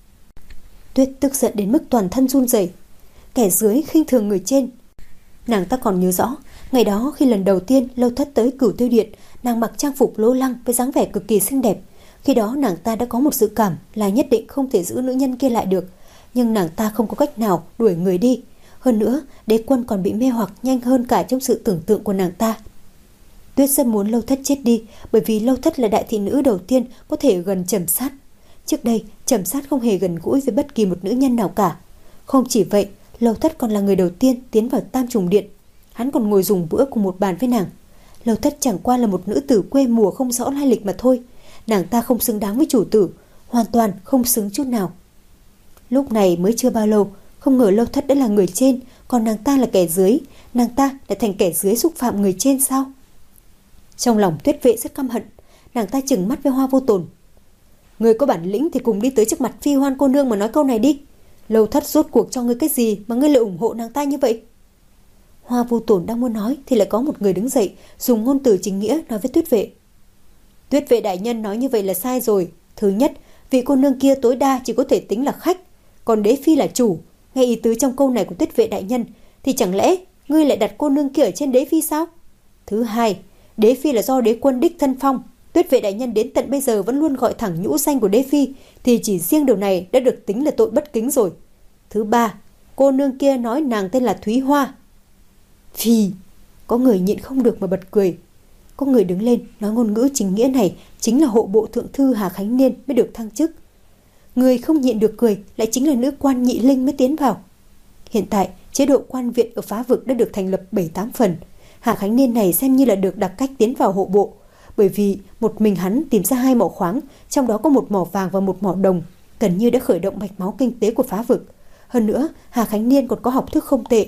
Tuyết tức giận đến mức toàn thân run rẩy. Kẻ dưới khinh thường người trên. Nàng ta còn nhớ rõ, ngày đó khi lần đầu tiên Lâu Thất tới Cửu Tiêu Điện, nàng mặc trang phục lố lăng với dáng vẻ cực kỳ xinh đẹp. Khi đó nàng ta đã có một dự cảm là nhất định không thể giữ nữ nhân kia lại được, nhưng nàng ta không có cách nào đuổi người đi. Hơn nữa, đế quân còn bị mê hoặc nhanh hơn cả trong sự tưởng tượng của nàng ta. Tuyết rất muốn Lâu Thất chết đi, bởi vì Lâu Thất là đại thị nữ đầu tiên có thể gần Trầm Sát. Trước đây, Trầm Sát không hề gần gũi với bất kỳ một nữ nhân nào cả. Không chỉ vậy, Lâu Thất còn là người đầu tiên tiến vào Tam Trùng Điện. Hắn còn ngồi dùng bữa cùng một bàn với nàng. Lâu Thất chẳng qua là một nữ tử quê mùa không rõ lai lịch mà thôi. Nàng ta không xứng đáng với chủ tử, hoàn toàn không xứng chút nào. Lúc này mới chưa bao lâu, không ngờ Lâu Thất đã là người trên, còn nàng ta là kẻ dưới. Nàng ta lại thành kẻ dưới xúc phạm người trên sao? Trong lòng Tuyết Vệ rất căm hận. Nàng ta trừng mắt với Hoa Vô Tồn. Người có bản lĩnh thì cùng đi tới trước mặt Phi Hoan cô nương mà nói câu này đi. Lâu Thất rốt cuộc cho ngươi cái gì mà ngươi lại ủng hộ nàng ta như vậy? Hoa Vô Tồn đang muốn nói thì lại có một người đứng dậy, dùng ngôn từ chính nghĩa nói với Tuyết Vệ. Tuyết Vệ đại nhân nói như vậy là sai rồi. Thứ nhất, vị cô nương kia tối đa chỉ có thể tính là khách, còn đế phi là chủ. Nghe ý tứ trong câu này của Tuyết Vệ đại nhân, thì chẳng lẽ ngươi lại đặt cô nương kia ở trên đế phi sao? Thứ hai, đế phi là do đế quân đích thân phong. Tuyết Vệ đại nhân đến tận bây giờ vẫn luôn gọi thẳng nhũ danh của đế phi, thì chỉ riêng điều này đã được tính là tội bất kính rồi. Thứ ba, cô nương kia nói nàng tên là Thúy Hoa. Phi, có người nhịn không được mà bật cười. Có người đứng lên nói ngôn ngữ chính nghĩa này chính là hộ bộ thượng thư Hà Khánh Niên mới được thăng chức. Người không nhịn được cười lại chính là nữ quan Nhị Linh mới tiến vào. Hiện tại, chế độ quan viện ở phá vực đã được thành lập bảy tám phần. Hà Khánh Niên này xem như là được đặc cách tiến vào hộ bộ, bởi vì một mình hắn tìm ra hai mỏ khoáng, trong đó có một mỏ vàng và một mỏ đồng, gần như đã khởi động mạch máu kinh tế của phá vực. Hơn nữa, Hà Khánh Niên còn có học thức không tệ.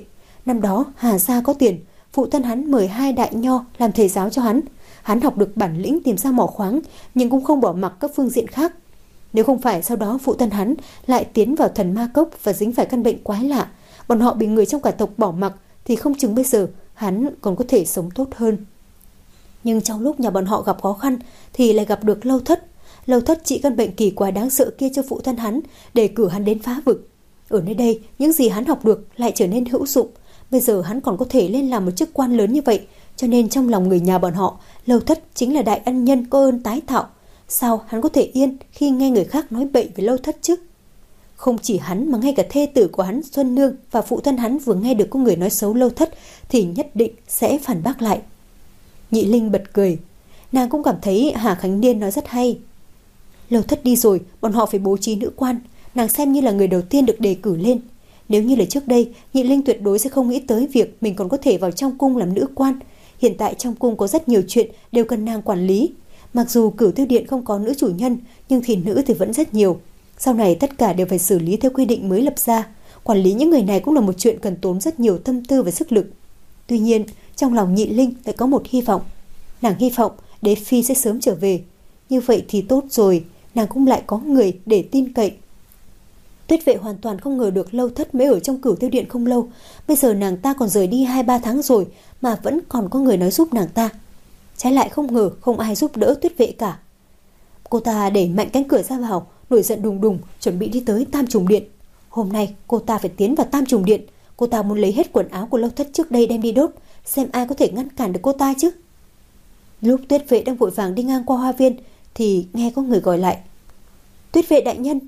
Năm đó Hà gia có tiền, phụ thân hắn mời hai đại nho làm thầy giáo cho hắn. Hắn học được bản lĩnh tìm ra mỏ khoáng, nhưng cũng không bỏ mặc các phương diện khác. Nếu không phải sau đó phụ thân hắn lại tiến vào thần ma cốc và dính phải căn bệnh quái lạ, bọn họ bị người trong cả tộc bỏ mặc, thì không chừng bây giờ hắn còn có thể sống tốt hơn. Nhưng trong lúc nhà bọn họ gặp khó khăn thì lại gặp được Lâu Thất. Lâu Thất trị căn bệnh kỳ quái đáng sợ kia cho phụ thân hắn, để cử hắn đến phá vực. Ở nơi đây, những gì hắn học được lại trở nên hữu dụng. Bây giờ hắn còn có thể lên làm một chức quan lớn như vậy, cho nên trong lòng người nhà bọn họ, Lâu Thất chính là đại ân nhân có ơn tái tạo. Sao hắn có thể yên khi nghe người khác nói bậy về Lâu Thất chứ? Không chỉ hắn mà ngay cả thê tử của hắn Xuân Nương và phụ thân hắn vừa nghe được có người nói xấu Lâu Thất thì nhất định sẽ phản bác lại. Nhị Linh bật cười. Nàng cũng cảm thấy Hà Khánh Niên nói rất hay. Lâu Thất đi rồi, bọn họ phải bố trí nữ quan. Nàng xem như là người đầu tiên được đề cử lên. Nếu như là trước đây, Nhị Linh tuyệt đối sẽ không nghĩ tới việc mình còn có thể vào trong cung làm nữ quan. Hiện tại trong cung có rất nhiều chuyện đều cần nàng quản lý. Mặc dù Cửu Tiêu Điện không có nữ chủ nhân, nhưng thì nữ thì vẫn rất nhiều. Sau này tất cả đều phải xử lý theo quy định mới lập ra. Quản lý những người này cũng là một chuyện cần tốn rất nhiều tâm tư và sức lực. Tuy nhiên, trong lòng Nhị Linh lại có một hy vọng. Nàng hy vọng Đế Phi sẽ sớm trở về. Như vậy thì tốt rồi, nàng cũng lại có người để tin cậy. Tuyết Vệ hoàn toàn không ngờ được Lâu Thất mới ở trong Cửu Tiêu Điện không lâu. Bây giờ nàng ta còn rời đi hai ba tháng rồi mà vẫn còn có người nói giúp nàng ta. Trái lại không ngờ không ai giúp đỡ Tuyết Vệ cả. Cô ta đẩy mạnh cánh cửa ra vào, nổi giận đùng đùng, chuẩn bị đi tới Tam Trùng Điện. Hôm nay cô ta phải tiến vào Tam Trùng Điện. Cô ta muốn lấy hết quần áo của Lâu Thất trước đây đem đi đốt, xem ai có thể ngăn cản được cô ta chứ. Lúc Tuyết Vệ đang vội vàng đi ngang qua hoa viên thì nghe có người gọi lại. Tuyết Vệ đại nhân.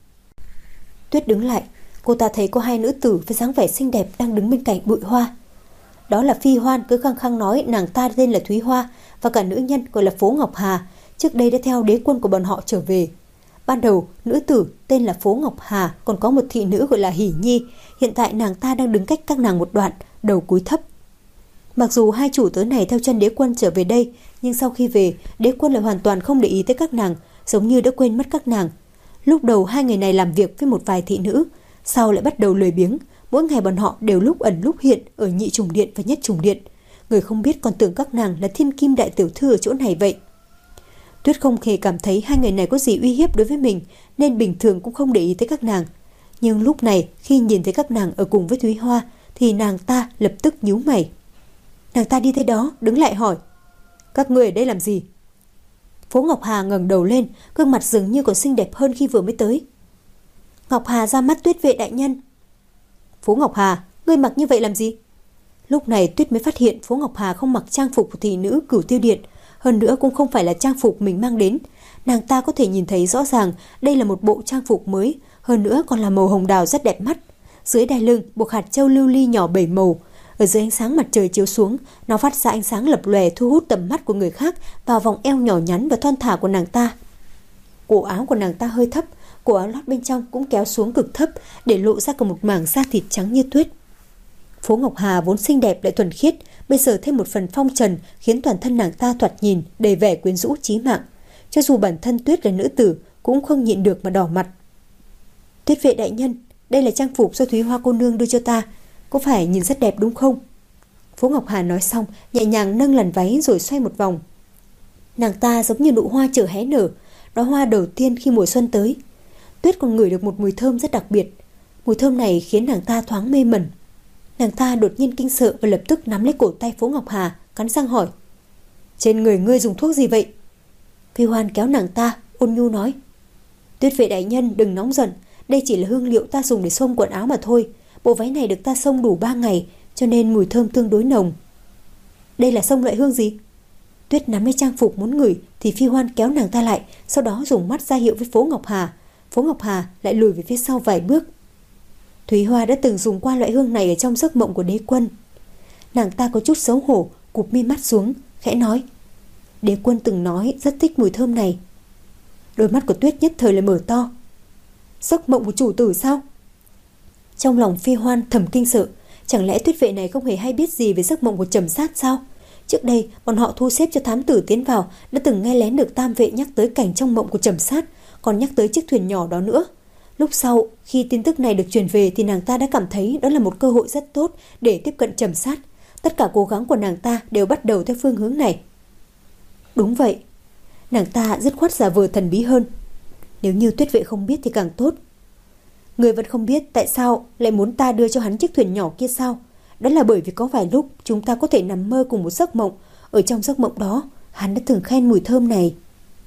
Tuyết đứng lại, cô ta thấy có hai nữ tử với dáng vẻ xinh đẹp đang đứng bên cạnh bụi hoa. Đó là Phi Hoan cứ khăng khăng nói nàng ta tên là Thúy Hoa, và cả nữ nhân gọi là Phố Ngọc Hà, trước đây đã theo đế quân của bọn họ trở về. Ban đầu, nữ tử tên là Phố Ngọc Hà còn có một thị nữ gọi là Hỷ Nhi, hiện tại nàng ta đang đứng cách các nàng một đoạn, đầu cúi thấp. Mặc dù hai chủ tớ này theo chân đế quân trở về đây, nhưng sau khi về, đế quân lại hoàn toàn không để ý tới các nàng, giống như đã quên mất các nàng. Lúc đầu hai người này làm việc với một vài thị nữ, sau lại bắt đầu lười biếng, mỗi ngày bọn họ đều lúc ẩn lúc hiện ở Nhị Trùng Điện và Nhất Trùng Điện. Người không biết còn tưởng các nàng là thiên kim đại tiểu thư ở chỗ này vậy. Tuyết không hề cảm thấy hai người này có gì uy hiếp đối với mình, nên bình thường cũng không để ý tới các nàng. Nhưng lúc này khi nhìn thấy các nàng ở cùng với Thúy Hoa thì nàng ta lập tức nhíu mày. Nàng ta đi tới đó đứng lại hỏi: các người ở đây làm gì? Phố Ngọc Hà ngẩng đầu lên, gương mặt dường như còn xinh đẹp hơn khi vừa mới tới. Ngọc Hà ra mắt Tuyết Vệ đại nhân. Phố Ngọc Hà, ngươi mặc như vậy làm gì? Lúc này Tuyết mới phát hiện Phố Ngọc Hà không mặc trang phục của thị nữ Cửu Tiêu Điện, hơn nữa cũng không phải là trang phục mình mang đến. Nàng ta có thể nhìn thấy rõ ràng đây là một bộ trang phục mới, hơn nữa còn là màu hồng đào rất đẹp mắt. Dưới đai lưng buộc hạt châu lưu ly nhỏ bảy màu. Ở dưới ánh sáng mặt trời chiếu xuống, nó phát ra ánh sáng lập lòe thu hút tầm mắt của người khác vào vòng eo nhỏ nhắn và thon thả của nàng ta. Cổ áo của nàng ta hơi thấp, cổ áo lót bên trong cũng kéo xuống cực thấp để lộ ra cả một mảng da thịt trắng như tuyết. Phố Ngọc Hà vốn xinh đẹp lại thuần khiết, bây giờ thêm một phần phong trần khiến toàn thân nàng ta thoạt nhìn đầy vẻ quyến rũ chí mạng. Cho dù bản thân Tuyết là nữ tử cũng không nhịn được mà đỏ mặt. Tuyết Vệ đại nhân, đây là trang phục do Thúy Hoa cô nương đưa cho ta, có phải nhìn rất đẹp đúng không? Phố Ngọc Hà nói xong, nhẹ nhàng nâng làn váy rồi xoay một vòng. Nàng ta giống như nụ hoa chở hé nở, đóa hoa đầu tiên khi mùa xuân tới. Tuyết còn ngửi được một mùi thơm rất đặc biệt. Mùi thơm này khiến nàng ta thoáng mê mẩn. Nàng ta đột nhiên kinh sợ và lập tức nắm lấy cổ tay Phố Ngọc Hà, cắn răng hỏi: trên người ngươi dùng thuốc gì vậy? Phi Hoan kéo nàng ta, ôn nhu nói: Tuyết Vệ đại nhân đừng nóng giận, đây chỉ là hương liệu ta dùng để xông quần áo mà thôi. Bộ váy này được ta xông đủ ba ngày, cho nên mùi thơm tương đối nồng. Đây là xông loại hương gì? Tuyết nắm lấy trang phục muốn ngửi thì Phi Hoan kéo nàng ta lại, sau đó dùng mắt ra hiệu với Phố Ngọc Hà. Phố Ngọc Hà lại lùi về phía sau vài bước. Thúy Hoa đã từng dùng qua loại hương này ở trong giấc mộng của đế quân. Nàng ta có chút xấu hổ, cụp mi mắt xuống, khẽ nói: đế quân từng nói rất thích mùi thơm này. Đôi mắt của Tuyết nhất thời lại mở to. Giấc mộng của chủ tử sao? Trong lòng Phi Hoan thầm kinh sợ, chẳng lẽ Tuyết Vệ này không hề hay biết gì về giấc mộng của Trầm Sát sao? Trước đây bọn họ thu xếp cho thám tử tiến vào đã từng nghe lén được Tam Vệ nhắc tới cảnh trong mộng của Trầm Sát, còn nhắc tới chiếc thuyền nhỏ đó nữa. Lúc sau, khi tin tức này được truyền về thì nàng ta đã cảm thấy đó là một cơ hội rất tốt để tiếp cận Trầm Sát. Tất cả cố gắng của nàng ta đều bắt đầu theo phương hướng này. Đúng vậy, nàng ta dứt khoát giả vờ thần bí hơn. Nếu như Tuyết Vệ không biết thì càng tốt. Người vẫn không biết tại sao lại muốn ta đưa cho hắn chiếc thuyền nhỏ kia sao? Đó là bởi vì có vài lúc chúng ta có thể nằm mơ cùng một giấc mộng. Ở trong giấc mộng đó, hắn đã từng khen mùi thơm này.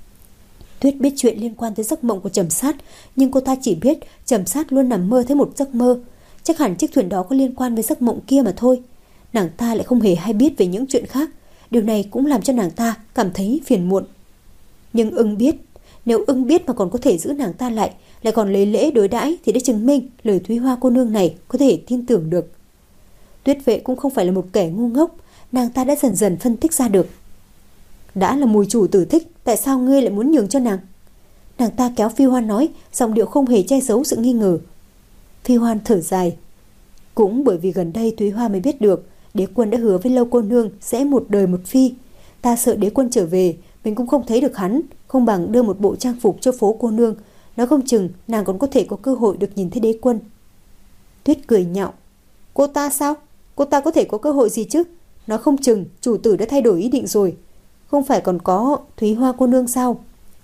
Tuyết biết chuyện liên quan tới giấc mộng của Trầm Sát, nhưng cô ta chỉ biết Trầm Sát luôn nằm mơ thấy một giấc mơ. Chắc hẳn chiếc thuyền đó có liên quan với giấc mộng kia mà thôi. Nàng ta lại không hề hay biết về những chuyện khác. Điều này cũng làm cho nàng ta cảm thấy phiền muộn. Nhưng ưng biết, nếu ưng biết mà còn có thể giữ nàng ta lại, lại còn lấy lễ đối đãi, thì đã chứng minh lời Thúy Hoa cô nương này có thể tin tưởng được. Tuyết Vệ cũng không phải là một kẻ ngu ngốc, nàng ta đã dần dần phân tích ra được. Đã là mùi chủ tử thích, tại sao ngươi lại muốn nhường cho nàng? Nàng ta kéo Phi Hoan nói, giọng điệu không hề che giấu sự nghi ngờ. Phi Hoan thở dài. Cũng bởi vì gần đây Thúy Hoa mới biết được đế quân đã hứa với Lâu cô nương sẽ một đời một phi. Ta sợ đế quân trở về, mình cũng không thấy được hắn, không bằng đưa một bộ trang phục cho phố cô nương. Nói không chừng nàng còn có thể có cơ hội được nhìn thấy đế quân. Tuyết cười nhạo. Cô ta sao? Cô ta có thể có cơ hội gì chứ? Nói không chừng chủ tử đã thay đổi ý định rồi. Không phải còn có Thúy Hoa cô nương sao?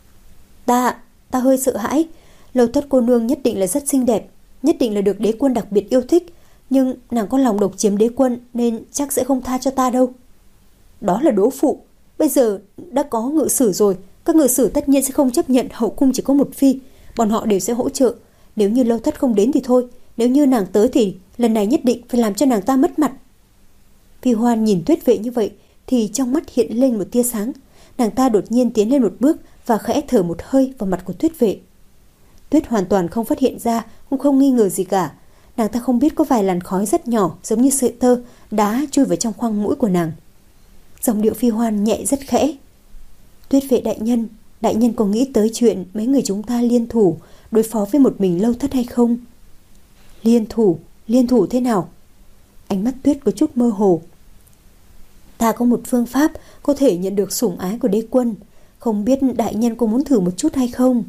Ta, ta hơi sợ hãi. Lâu Thất cô nương nhất định là rất xinh đẹp, nhất định là được đế quân đặc biệt yêu thích. Nhưng nàng có lòng độc chiếm đế quân nên chắc sẽ không tha cho ta đâu. Đó là đố phụ. Bây giờ đã có ngự sử rồi, các ngự sử tất nhiên sẽ không chấp nhận hậu cung chỉ có một phi. Bọn họ đều sẽ hỗ trợ. Nếu như Lâu Thất không đến thì thôi, nếu như nàng tới thì lần này nhất định phải làm cho nàng ta mất mặt. Phi Hoan nhìn Tuyết Vệ như vậy thì trong mắt hiện lên một tia sáng. Nàng ta đột nhiên tiến lên một bước và khẽ thở một hơi vào mặt của Tuyết Vệ. Tuyết hoàn toàn không phát hiện ra, cũng không nghi ngờ gì cả. Nàng ta không biết có vài làn khói rất nhỏ giống như sợi tơ đã chui vào trong khoang mũi của nàng. Giọng điệu Phi Hoan nhẹ rất khẽ. Tuyết Vệ đại nhân, đại nhân có nghĩ tới chuyện mấy người chúng ta liên thủ đối phó với một mình Lâu Thất hay không? Liên thủ? Liên thủ thế nào? Ánh mắt Tuyết có chút mơ hồ. Ta có một phương pháp có thể nhận được sủng ái của đế quân. Không biết đại nhân có muốn thử một chút hay không?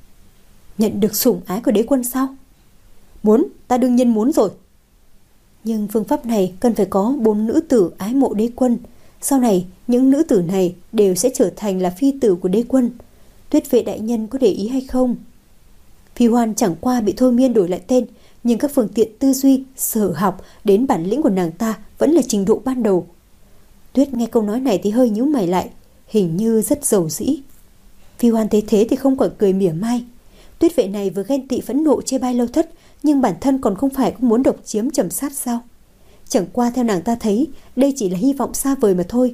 Nhận được sủng ái của đế quân sao? Muốn, ta đương nhiên muốn rồi. Nhưng phương pháp này cần phải có bốn nữ tử ái mộ đế quân. Sau này những nữ tử này đều sẽ trở thành là phi tử của đế quân. Tuyết Vệ đại nhân có để ý hay không? Phi Hoan chẳng qua bị thôi miên đổi lại tên, nhưng các phương tiện tư duy, sở học đến bản lĩnh của nàng ta vẫn là trình độ ban đầu. Tuyết nghe câu nói này thì hơi nhíu mày lại, hình như rất dầu dĩ. Phi Hoan thấy thế thì không còn cười mỉa mai. Tuyết Vệ này vừa ghen tị phẫn nộ chê bai Lâu Thất, nhưng bản thân còn không phải cũng muốn độc chiếm Trầm Sát sao? Chẳng qua theo nàng ta thấy đây chỉ là hy vọng xa vời mà thôi.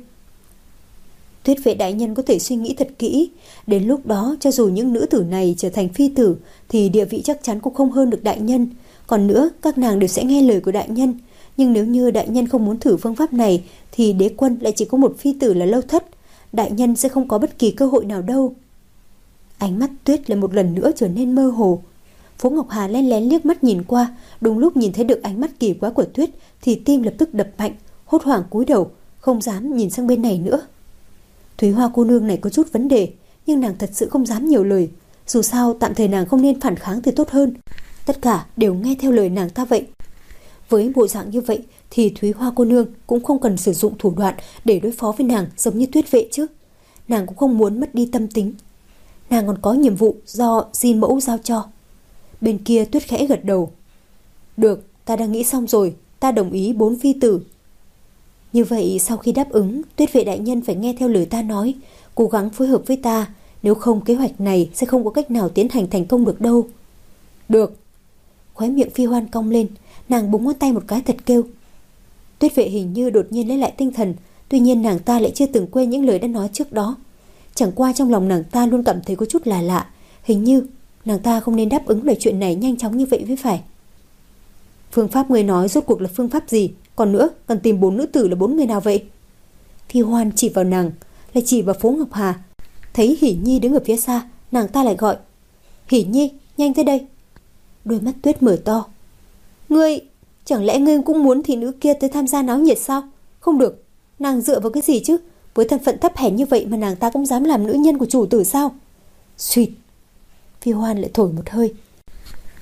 Tuyết Vệ đại nhân có thể suy nghĩ thật kỹ. Đến lúc đó cho dù những nữ tử này trở thành phi tử thì địa vị chắc chắn cũng không hơn được đại nhân. Còn nữa các nàng đều sẽ nghe lời của đại nhân. Nhưng nếu như đại nhân không muốn thử phương pháp này thì đế quân lại chỉ có một phi tử là Lâu Thất. Đại nhân sẽ không có bất kỳ cơ hội nào đâu. Ánh mắt Tuyết lại một lần nữa trở nên mơ hồ. Phố Ngọc Hà lén lén liếc mắt nhìn qua, đúng lúc nhìn thấy được ánh mắt kỳ quái của Tuyết thì tim lập tức đập mạnh, hốt hoảng cúi đầu, không dám nhìn sang bên này nữa. Thúy Hoa cô nương này có chút vấn đề, nhưng nàng thật sự không dám nhiều lời. Dù sao tạm thời nàng không nên phản kháng thì tốt hơn. Tất cả đều nghe theo lời nàng ta vậy. Với bộ dạng như vậy thì Thúy Hoa cô nương cũng không cần sử dụng thủ đoạn để đối phó với nàng giống như Tuyết Vệ chứ. Nàng cũng không muốn mất đi tâm tính. Nàng còn có nhiệm vụ do Di mẫu giao cho. Bên kia Tuyết khẽ gật đầu. Được, ta đã nghĩ xong rồi, ta đồng ý bốn phi tử. Như vậy sau khi đáp ứng, Tuyết Vệ đại nhân phải nghe theo lời ta nói, cố gắng phối hợp với ta, nếu không kế hoạch này sẽ không có cách nào tiến hành thành công được đâu. Được. Khóe miệng Phi Hoan cong lên, nàng búng ngón tay một cái thật kêu. Tuyết Vệ hình như đột nhiên lấy lại tinh thần, tuy nhiên nàng ta lại chưa từng quên những lời đã nói trước đó. Chẳng qua trong lòng nàng ta luôn cảm thấy có chút là lạ, hình như nàng ta không nên đáp ứng lời chuyện này nhanh chóng như vậy mới phải. Phương pháp người nói rốt cuộc là phương pháp gì? Còn nữa, cần tìm bốn nữ tử là bốn người nào vậy? Phi Hoan chỉ vào nàng, lại chỉ vào phố Ngọc Hà. Thấy Hỉ Nhi đứng ở phía xa, nàng ta lại gọi. Hỉ Nhi, nhanh tới đây. Đôi mắt Tuyết mở to. Ngươi, chẳng lẽ ngươi cũng muốn thị nữ kia tới tham gia náo nhiệt sao? Không được, nàng dựa vào cái gì chứ? Với thân phận thấp hèn như vậy mà nàng ta cũng dám làm nữ nhân của chủ tử sao? Xuyệt. Phi Hoan lại thổi một hơi.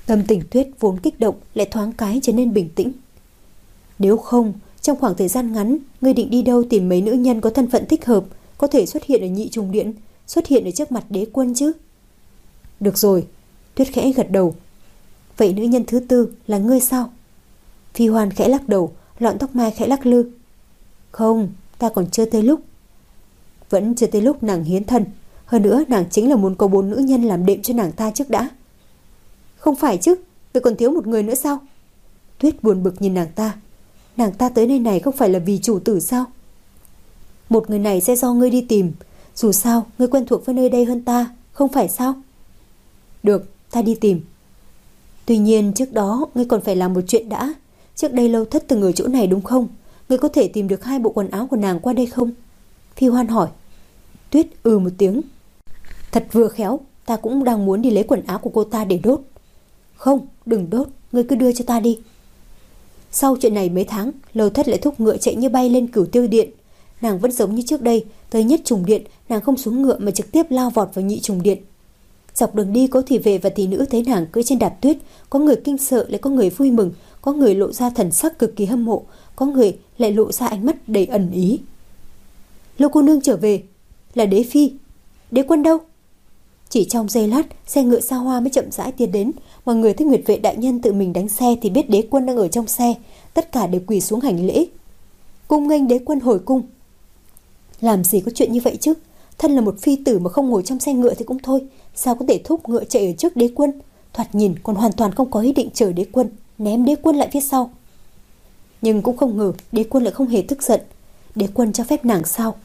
Tâm tình Tuyết vốn kích động lại thoáng cái trở nên bình tĩnh. Nếu không, trong khoảng thời gian ngắn, ngươi định đi đâu tìm mấy nữ nhân có thân phận thích hợp, có thể xuất hiện ở Nhị Trùng Điện, xuất hiện ở trước mặt đế quân chứ? Được rồi, Tuyết khẽ gật đầu. Vậy nữ nhân thứ tư là ngươi sao? Phi Hoan khẽ lắc đầu, lọn tóc mai khẽ lắc lư. Không, ta còn chưa tới lúc. Vẫn chưa tới lúc nàng hiến thân. Hơn nữa nàng chính là muốn có bốn nữ nhân làm đệm cho nàng ta trước đã. Không phải chứ, vậy còn thiếu một người nữa sao? Tuyết buồn bực nhìn nàng ta. Nàng ta tới nơi này không phải là vì chủ tử sao? Một người này sẽ do ngươi đi tìm. Dù sao, ngươi quen thuộc với nơi đây hơn ta, không phải sao? Được, ta đi tìm. Tuy nhiên trước đó ngươi còn phải làm một chuyện đã. Trước đây Lâu Thất từng ở chỗ này đúng không? Ngươi có thể tìm được hai bộ quần áo của nàng qua đây không? Phi Hoan hỏi. Tuyết ừ một tiếng. Thật vừa khéo, ta cũng đang muốn đi lấy quần áo của cô ta để đốt. Không, đừng đốt, ngươi cứ đưa cho ta đi. Sau chuyện này mấy tháng, Lâu Thất lại thúc ngựa chạy như bay lên Cửu Tiêu Điện. Nàng vẫn giống như trước đây, tới Nhất Trùng Điện, nàng không xuống ngựa mà trực tiếp lao vọt vào Nhị Trùng Điện. Dọc đường đi có thị vệ và thị nữ thấy nàng cưỡi trên đạp tuyết, có người kinh sợ lại có người vui mừng, có người lộ ra thần sắc cực kỳ hâm mộ, có người lại lộ ra ánh mắt đầy ẩn ý. Lâu cô nương trở về, là đế phi. Đế quân đâu? Chỉ trong giây lát, xe ngựa xa hoa mới chậm rãi tiến đến. Mọi người thấy Nguyệt vệ đại nhân tự mình đánh xe thì biết đế quân đang ở trong xe, tất cả đều quỳ xuống hành lễ. Cung nghênh đế quân hồi cung. Làm gì có chuyện như vậy chứ? Thân là một phi tử mà không ngồi trong xe ngựa thì cũng thôi, sao có thể thúc ngựa chạy ở trước đế quân? Thoạt nhìn còn hoàn toàn không có ý định chờ đế quân, ném đế quân lại phía sau. Nhưng cũng không ngờ đế quân lại không hề tức giận. Đế quân cho phép nàng sao?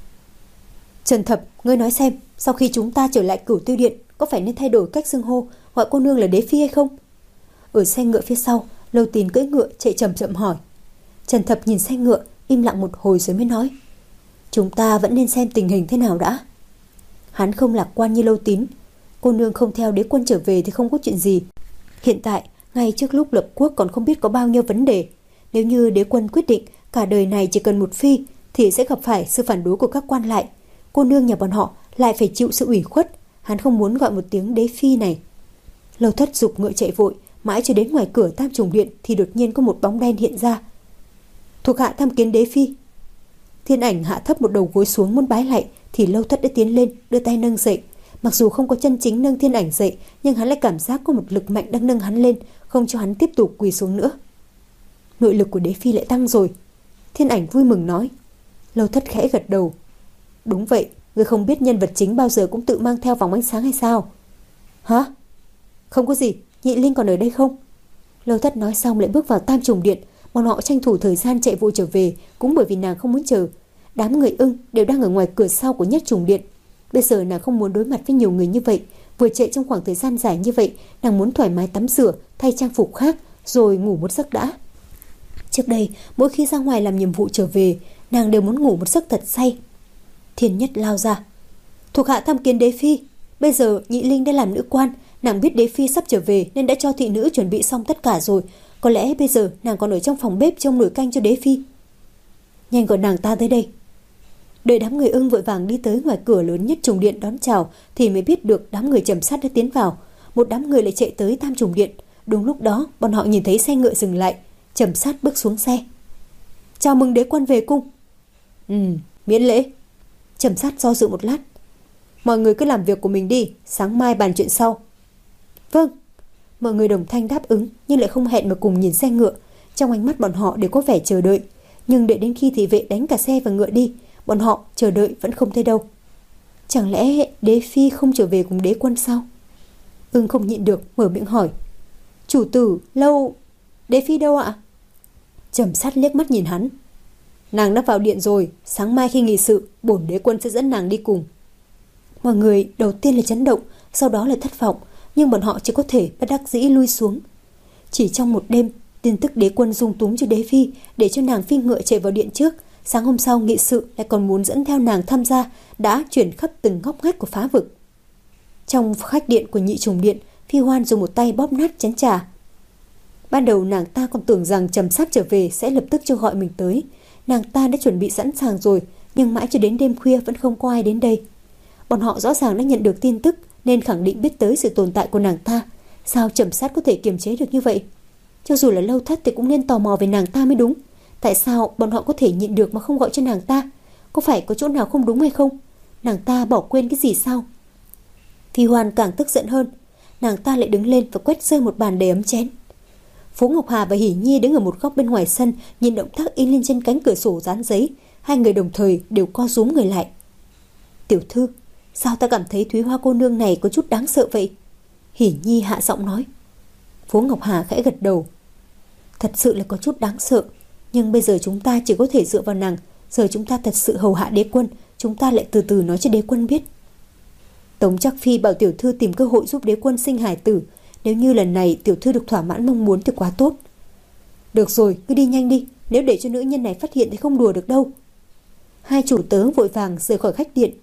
Trần Thập, ngươi nói xem, sau khi chúng ta trở lại Cửu Tiêu Điện, có phải nên thay đổi cách xưng hô, gọi cô nương là đế phi hay không? Ở xe ngựa phía sau, Lâu Tín cưỡi ngựa chạy chậm chậm hỏi. Trần Thập nhìn xe ngựa, im lặng một hồi rồi mới nói. Chúng ta vẫn nên xem tình hình thế nào đã. Hắn không lạc quan như Lâu Tín. Cô nương không theo đế quân trở về thì không có chuyện gì. Hiện tại, ngay trước lúc lập quốc còn không biết có bao nhiêu vấn đề. Nếu như đế quân quyết định cả đời này chỉ cần một phi, thì sẽ gặp phải sự phản đối của các quan lại. Cô nương nhà bọn họ lại phải chịu sự ủy khuất. Hắn không muốn gọi một tiếng đế phi này. Lâu Thất giục ngựa chạy vội, mãi cho đến ngoài cửa Tam Trùng Điện thì đột nhiên có một bóng đen hiện ra. Thuộc hạ tham kiến đế phi. Thiên Ảnh hạ thấp một đầu gối xuống muốn bái lại, thì Lâu Thất đã tiến lên đưa tay nâng dậy. Mặc dù không có chân chính nâng Thiên Ảnh dậy, nhưng hắn lại cảm giác có một lực mạnh đang nâng hắn lên, không cho hắn tiếp tục quỳ xuống nữa. Nội lực của đế phi lại tăng rồi. Thiên Ảnh vui mừng nói. Lâu Thất khẽ gật đầu. Đúng vậy, người không biết nhân vật chính bao giờ cũng tự mang theo vòng ánh sáng hay sao? Hả? Không có gì, Nhị Linh còn ở đây không? Lâu Thất nói xong lại bước vào Tam Trùng Điện. Bọn họ tranh thủ thời gian chạy vội trở về, cũng bởi vì nàng không muốn chờ. Đám người Ưng đều đang ở ngoài cửa sau của Nhất Trùng Điện. Bây giờ nàng không muốn đối mặt với nhiều người như vậy. Vừa chạy trong khoảng thời gian dài như vậy, nàng muốn thoải mái tắm rửa, thay trang phục khác, rồi ngủ một giấc đã. Trước đây, mỗi khi ra ngoài làm nhiệm vụ trở về, nàng đều muốn ngủ một giấc thật say. Thiên Nhất lao ra. Thuộc hạ tham kiến đế phi. Bây giờ Nhị Linh đã làm nữ quan, nàng biết đế phi sắp trở về nên đã cho thị nữ chuẩn bị xong tất cả rồi. Có lẽ bây giờ nàng còn ở trong phòng bếp trông nồi canh cho đế phi. Nhanh gọi nàng ta tới đây. Đợi đám người Ưng vội vàng đi tới ngoài cửa lớn Nhất Trùng Điện đón chào thì mới biết được đám người Trầm Sát đã tiến vào. Một đám người lại chạy tới Tam Trùng Điện. Đúng lúc đó bọn họ nhìn thấy xe ngựa dừng lại. Trầm Sát bước xuống xe. Chào mừng đế quân về cung. Ừ, miễn lễ. Trầm Sát do dự một lát. Mọi người cứ làm việc của mình đi, sáng mai bàn chuyện sau. Vâng. Mọi người đồng thanh đáp ứng, nhưng lại không hẹn mà cùng nhìn xe ngựa. Trong ánh mắt bọn họ đều có vẻ chờ đợi. Nhưng để đến khi thị vệ đánh cả xe và ngựa đi, bọn họ chờ đợi vẫn không thấy đâu. Chẳng lẽ đế phi không trở về cùng đế quân sao? Ưng không nhịn được mở miệng hỏi. Chủ tử, Lâu, đế phi đâu ạ? Trầm Sát liếc mắt nhìn hắn. Nàng đã vào điện rồi, sáng mai khi nghị sự, bổn đế quân sẽ dẫn nàng đi cùng. Mọi người đầu tiên là chấn động, sau đó là thất vọng, nhưng bọn họ chỉ có thể bất đắc dĩ lui xuống. Chỉ trong một đêm, tin tức đế quân dung túng cho đế phi để cho nàng phi ngựa chạy vào điện trước. Sáng hôm sau nghị sự lại còn muốn dẫn theo nàng tham gia, đã chuyển khắp từng ngóc ngách của phá vực. Trong khách điện của Nhị Trùng Điện, Phi Hoan dùng một tay bóp nát chén trà. Ban đầu nàng ta còn tưởng rằng Trầm Sát trở về sẽ lập tức cho gọi mình tới. Nàng ta đã chuẩn bị sẵn sàng rồi, nhưng mãi cho đến đêm khuya vẫn không có ai đến đây. Bọn họ rõ ràng đã nhận được tin tức nên khẳng định biết tới sự tồn tại của nàng ta. Sao Trầm Sát có thể kiềm chế được như vậy? Cho dù là Lâu Thất thì cũng nên tò mò về nàng ta mới đúng. Tại sao bọn họ có thể nhịn được mà không gọi cho nàng ta? Có phải có chỗ nào không đúng hay không? Nàng ta bỏ quên cái gì sao? Phi Hoan càng tức giận hơn. Nàng ta lại đứng lên và quét rơi một bàn đầy ấm chén. Phố Ngọc Hà và Hỷ Nhi đứng ở một góc bên ngoài sân, nhìn động tác in lên trên cánh cửa sổ dán giấy. Hai người đồng thời đều co rúm người lại. Tiểu thư, sao ta cảm thấy Thúy Hoa cô nương này có chút đáng sợ vậy? Hỷ Nhi hạ giọng nói. Phố Ngọc Hà khẽ gật đầu. Thật sự là có chút đáng sợ. Nhưng bây giờ chúng ta chỉ có thể dựa vào nàng. Giờ chúng ta thật sự hầu hạ đế quân, chúng ta lại từ từ nói cho đế quân biết. Tống Trác Phi bảo tiểu thư tìm cơ hội giúp đế quân sinh hài tử. Nếu như lần này tiểu thư được thỏa mãn mong muốn thì quá tốt. Được rồi, cứ đi nhanh đi. Nếu để cho nữ nhân này phát hiện thì không đùa được đâu. Hai chủ tớ vội vàng rời khỏi khách điện.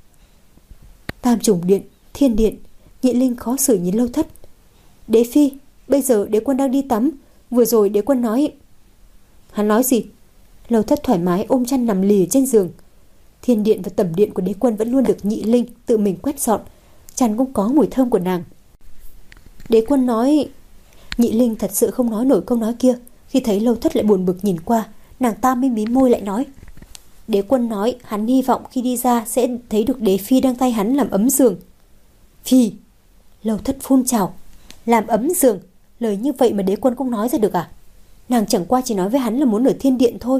Tam Trùng Điện, Thiên Điện. Nhị Linh khó xử nhìn Lâu Thất. Đế phi, bây giờ đế quân đang đi tắm. Vừa rồi đế quân nói. Hắn nói gì? Lâu Thất thoải mái ôm chăn nằm lì trên giường. Thiên Điện và Tẩm Điện của đế quân vẫn luôn được Nhị Linh tự mình quét dọn. Chăn cũng có mùi thơm của nàng. Đế quân nói. Nhị Linh thật sự không nói nổi câu nói kia. Khi thấy Lâu Thất lại buồn bực nhìn qua, nàng ta mới mí môi lại nói. Đế quân nói hắn hy vọng khi đi ra sẽ thấy được đế phi đang tay hắn làm ấm giường. Phi. Lâu Thất phun trào. Làm ấm giường? Lời như vậy mà đế quân cũng nói ra được à? Nàng chẳng qua chỉ nói với hắn là muốn ở Thiên Điện thôi.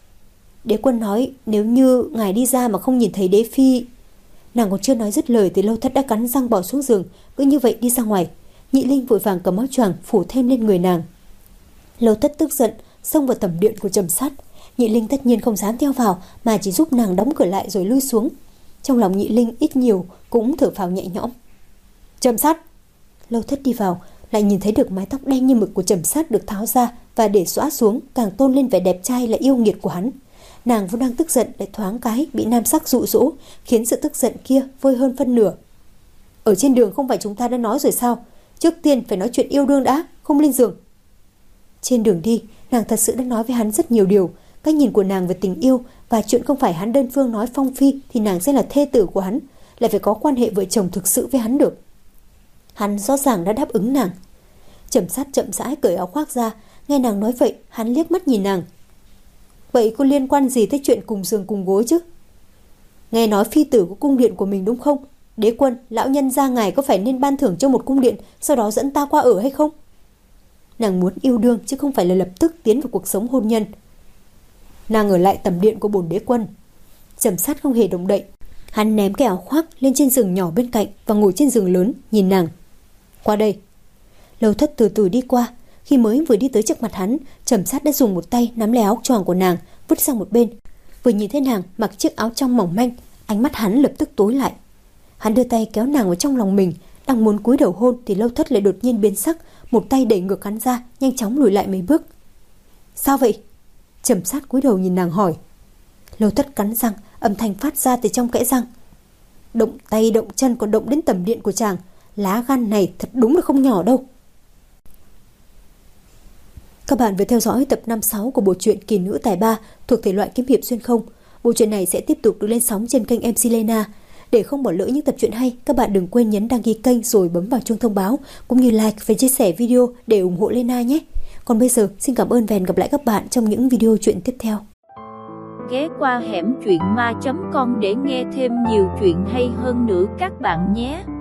Đế quân nói nếu như ngài đi ra mà không nhìn thấy đế phi. Nàng còn chưa nói dứt lời thì Lâu Thất đã cắn răng bỏ xuống giường, cứ như vậy đi ra ngoài. Nhị Linh vội vàng cầm áo choàng phủ thêm lên người nàng. Lâu Thất tức giận xông vào tẩm điện của Trầm Sát. Nhị Linh tất nhiên không dám theo vào mà chỉ giúp nàng đóng cửa lại rồi lui xuống. Trong lòng Nhị Linh ít nhiều cũng thở phào nhẹ nhõm. Trầm Sát. Lâu Thất đi vào, lại nhìn thấy được mái tóc đen như mực của Trầm Sát được tháo ra và để xõa xuống, càng tôn lên vẻ đẹp trai lại yêu nghiệt của hắn. Nàng vốn đang tức giận lại thoáng cái bị nam sắc dụ dỗ, khiến sự tức giận kia vơi hơn phân nửa. Ở trên đường không phải chúng ta đã nói rồi sao? Trước tiên phải nói chuyện yêu đương đã, không lên giường. Trên đường đi, nàng thật sự đã nói với hắn rất nhiều điều. Cách nhìn của nàng về tình yêu và chuyện không phải hắn đơn phương nói phong phi thì nàng sẽ là thê tử của hắn, lại phải có quan hệ vợ chồng thực sự với hắn được. Hắn rõ ràng đã đáp ứng nàng. Trầm Sát chậm rãi cởi áo khoác ra. Nghe nàng nói vậy, hắn liếc mắt nhìn nàng. Vậy có liên quan gì tới chuyện cùng giường cùng gối chứ? Nghe nói phi tử của cung điện của mình đúng không? Đế quân, lão nhân gia ngài có phải nên ban thưởng cho một cung điện, sau đó dẫn ta qua ở hay không? Nàng muốn yêu đương chứ không phải là lập tức tiến vào cuộc sống hôn nhân. Nàng ở lại tẩm điện của bổn đế quân. Trầm Sát không hề động đậy. Hắn ném cái áo khoác lên trên giường nhỏ bên cạnh và ngồi trên giường lớn nhìn nàng. Qua đây. Lâu Thất từ từ đi qua. Khi mới vừa đi tới trước mặt hắn, Trầm Sát đã dùng một tay nắm lấy áo choàng của nàng, vứt sang một bên. Vừa nhìn thấy nàng mặc chiếc áo trong mỏng manh, ánh mắt hắn lập tức tối lại. Hắn đưa tay kéo nàng vào trong lòng mình, đang muốn cúi đầu hôn thì Lâu Thất lại đột nhiên biến sắc, một tay đẩy ngược hắn ra, nhanh chóng lùi lại mấy bước. Sao vậy? Trầm Sát cúi đầu nhìn nàng hỏi. Lâu Thất cắn răng, âm thanh phát ra từ trong kẽ răng. Động tay động chân còn động đến tẩm điện của chàng, lá gan này thật đúng là không nhỏ đâu. Các bạn vừa theo dõi tập năm sáu của bộ truyện Kỳ Nữ Tài Ba thuộc thể loại kiếm hiệp xuyên không. Bộ truyện này sẽ tiếp tục được lên sóng trên kênh em xê Lena. Để không bỏ lỡ những tập truyện hay, các bạn đừng quên nhấn đăng ký kênh rồi bấm vào chuông thông báo, cũng như like và chia sẻ video để ủng hộ Lena nhé. Còn bây giờ, xin cảm ơn và hẹn gặp lại các bạn trong những video truyện tiếp theo. Ghé qua hẻm truyện ma chấm com để nghe thêm nhiều chuyện hay hơn nữa các bạn nhé.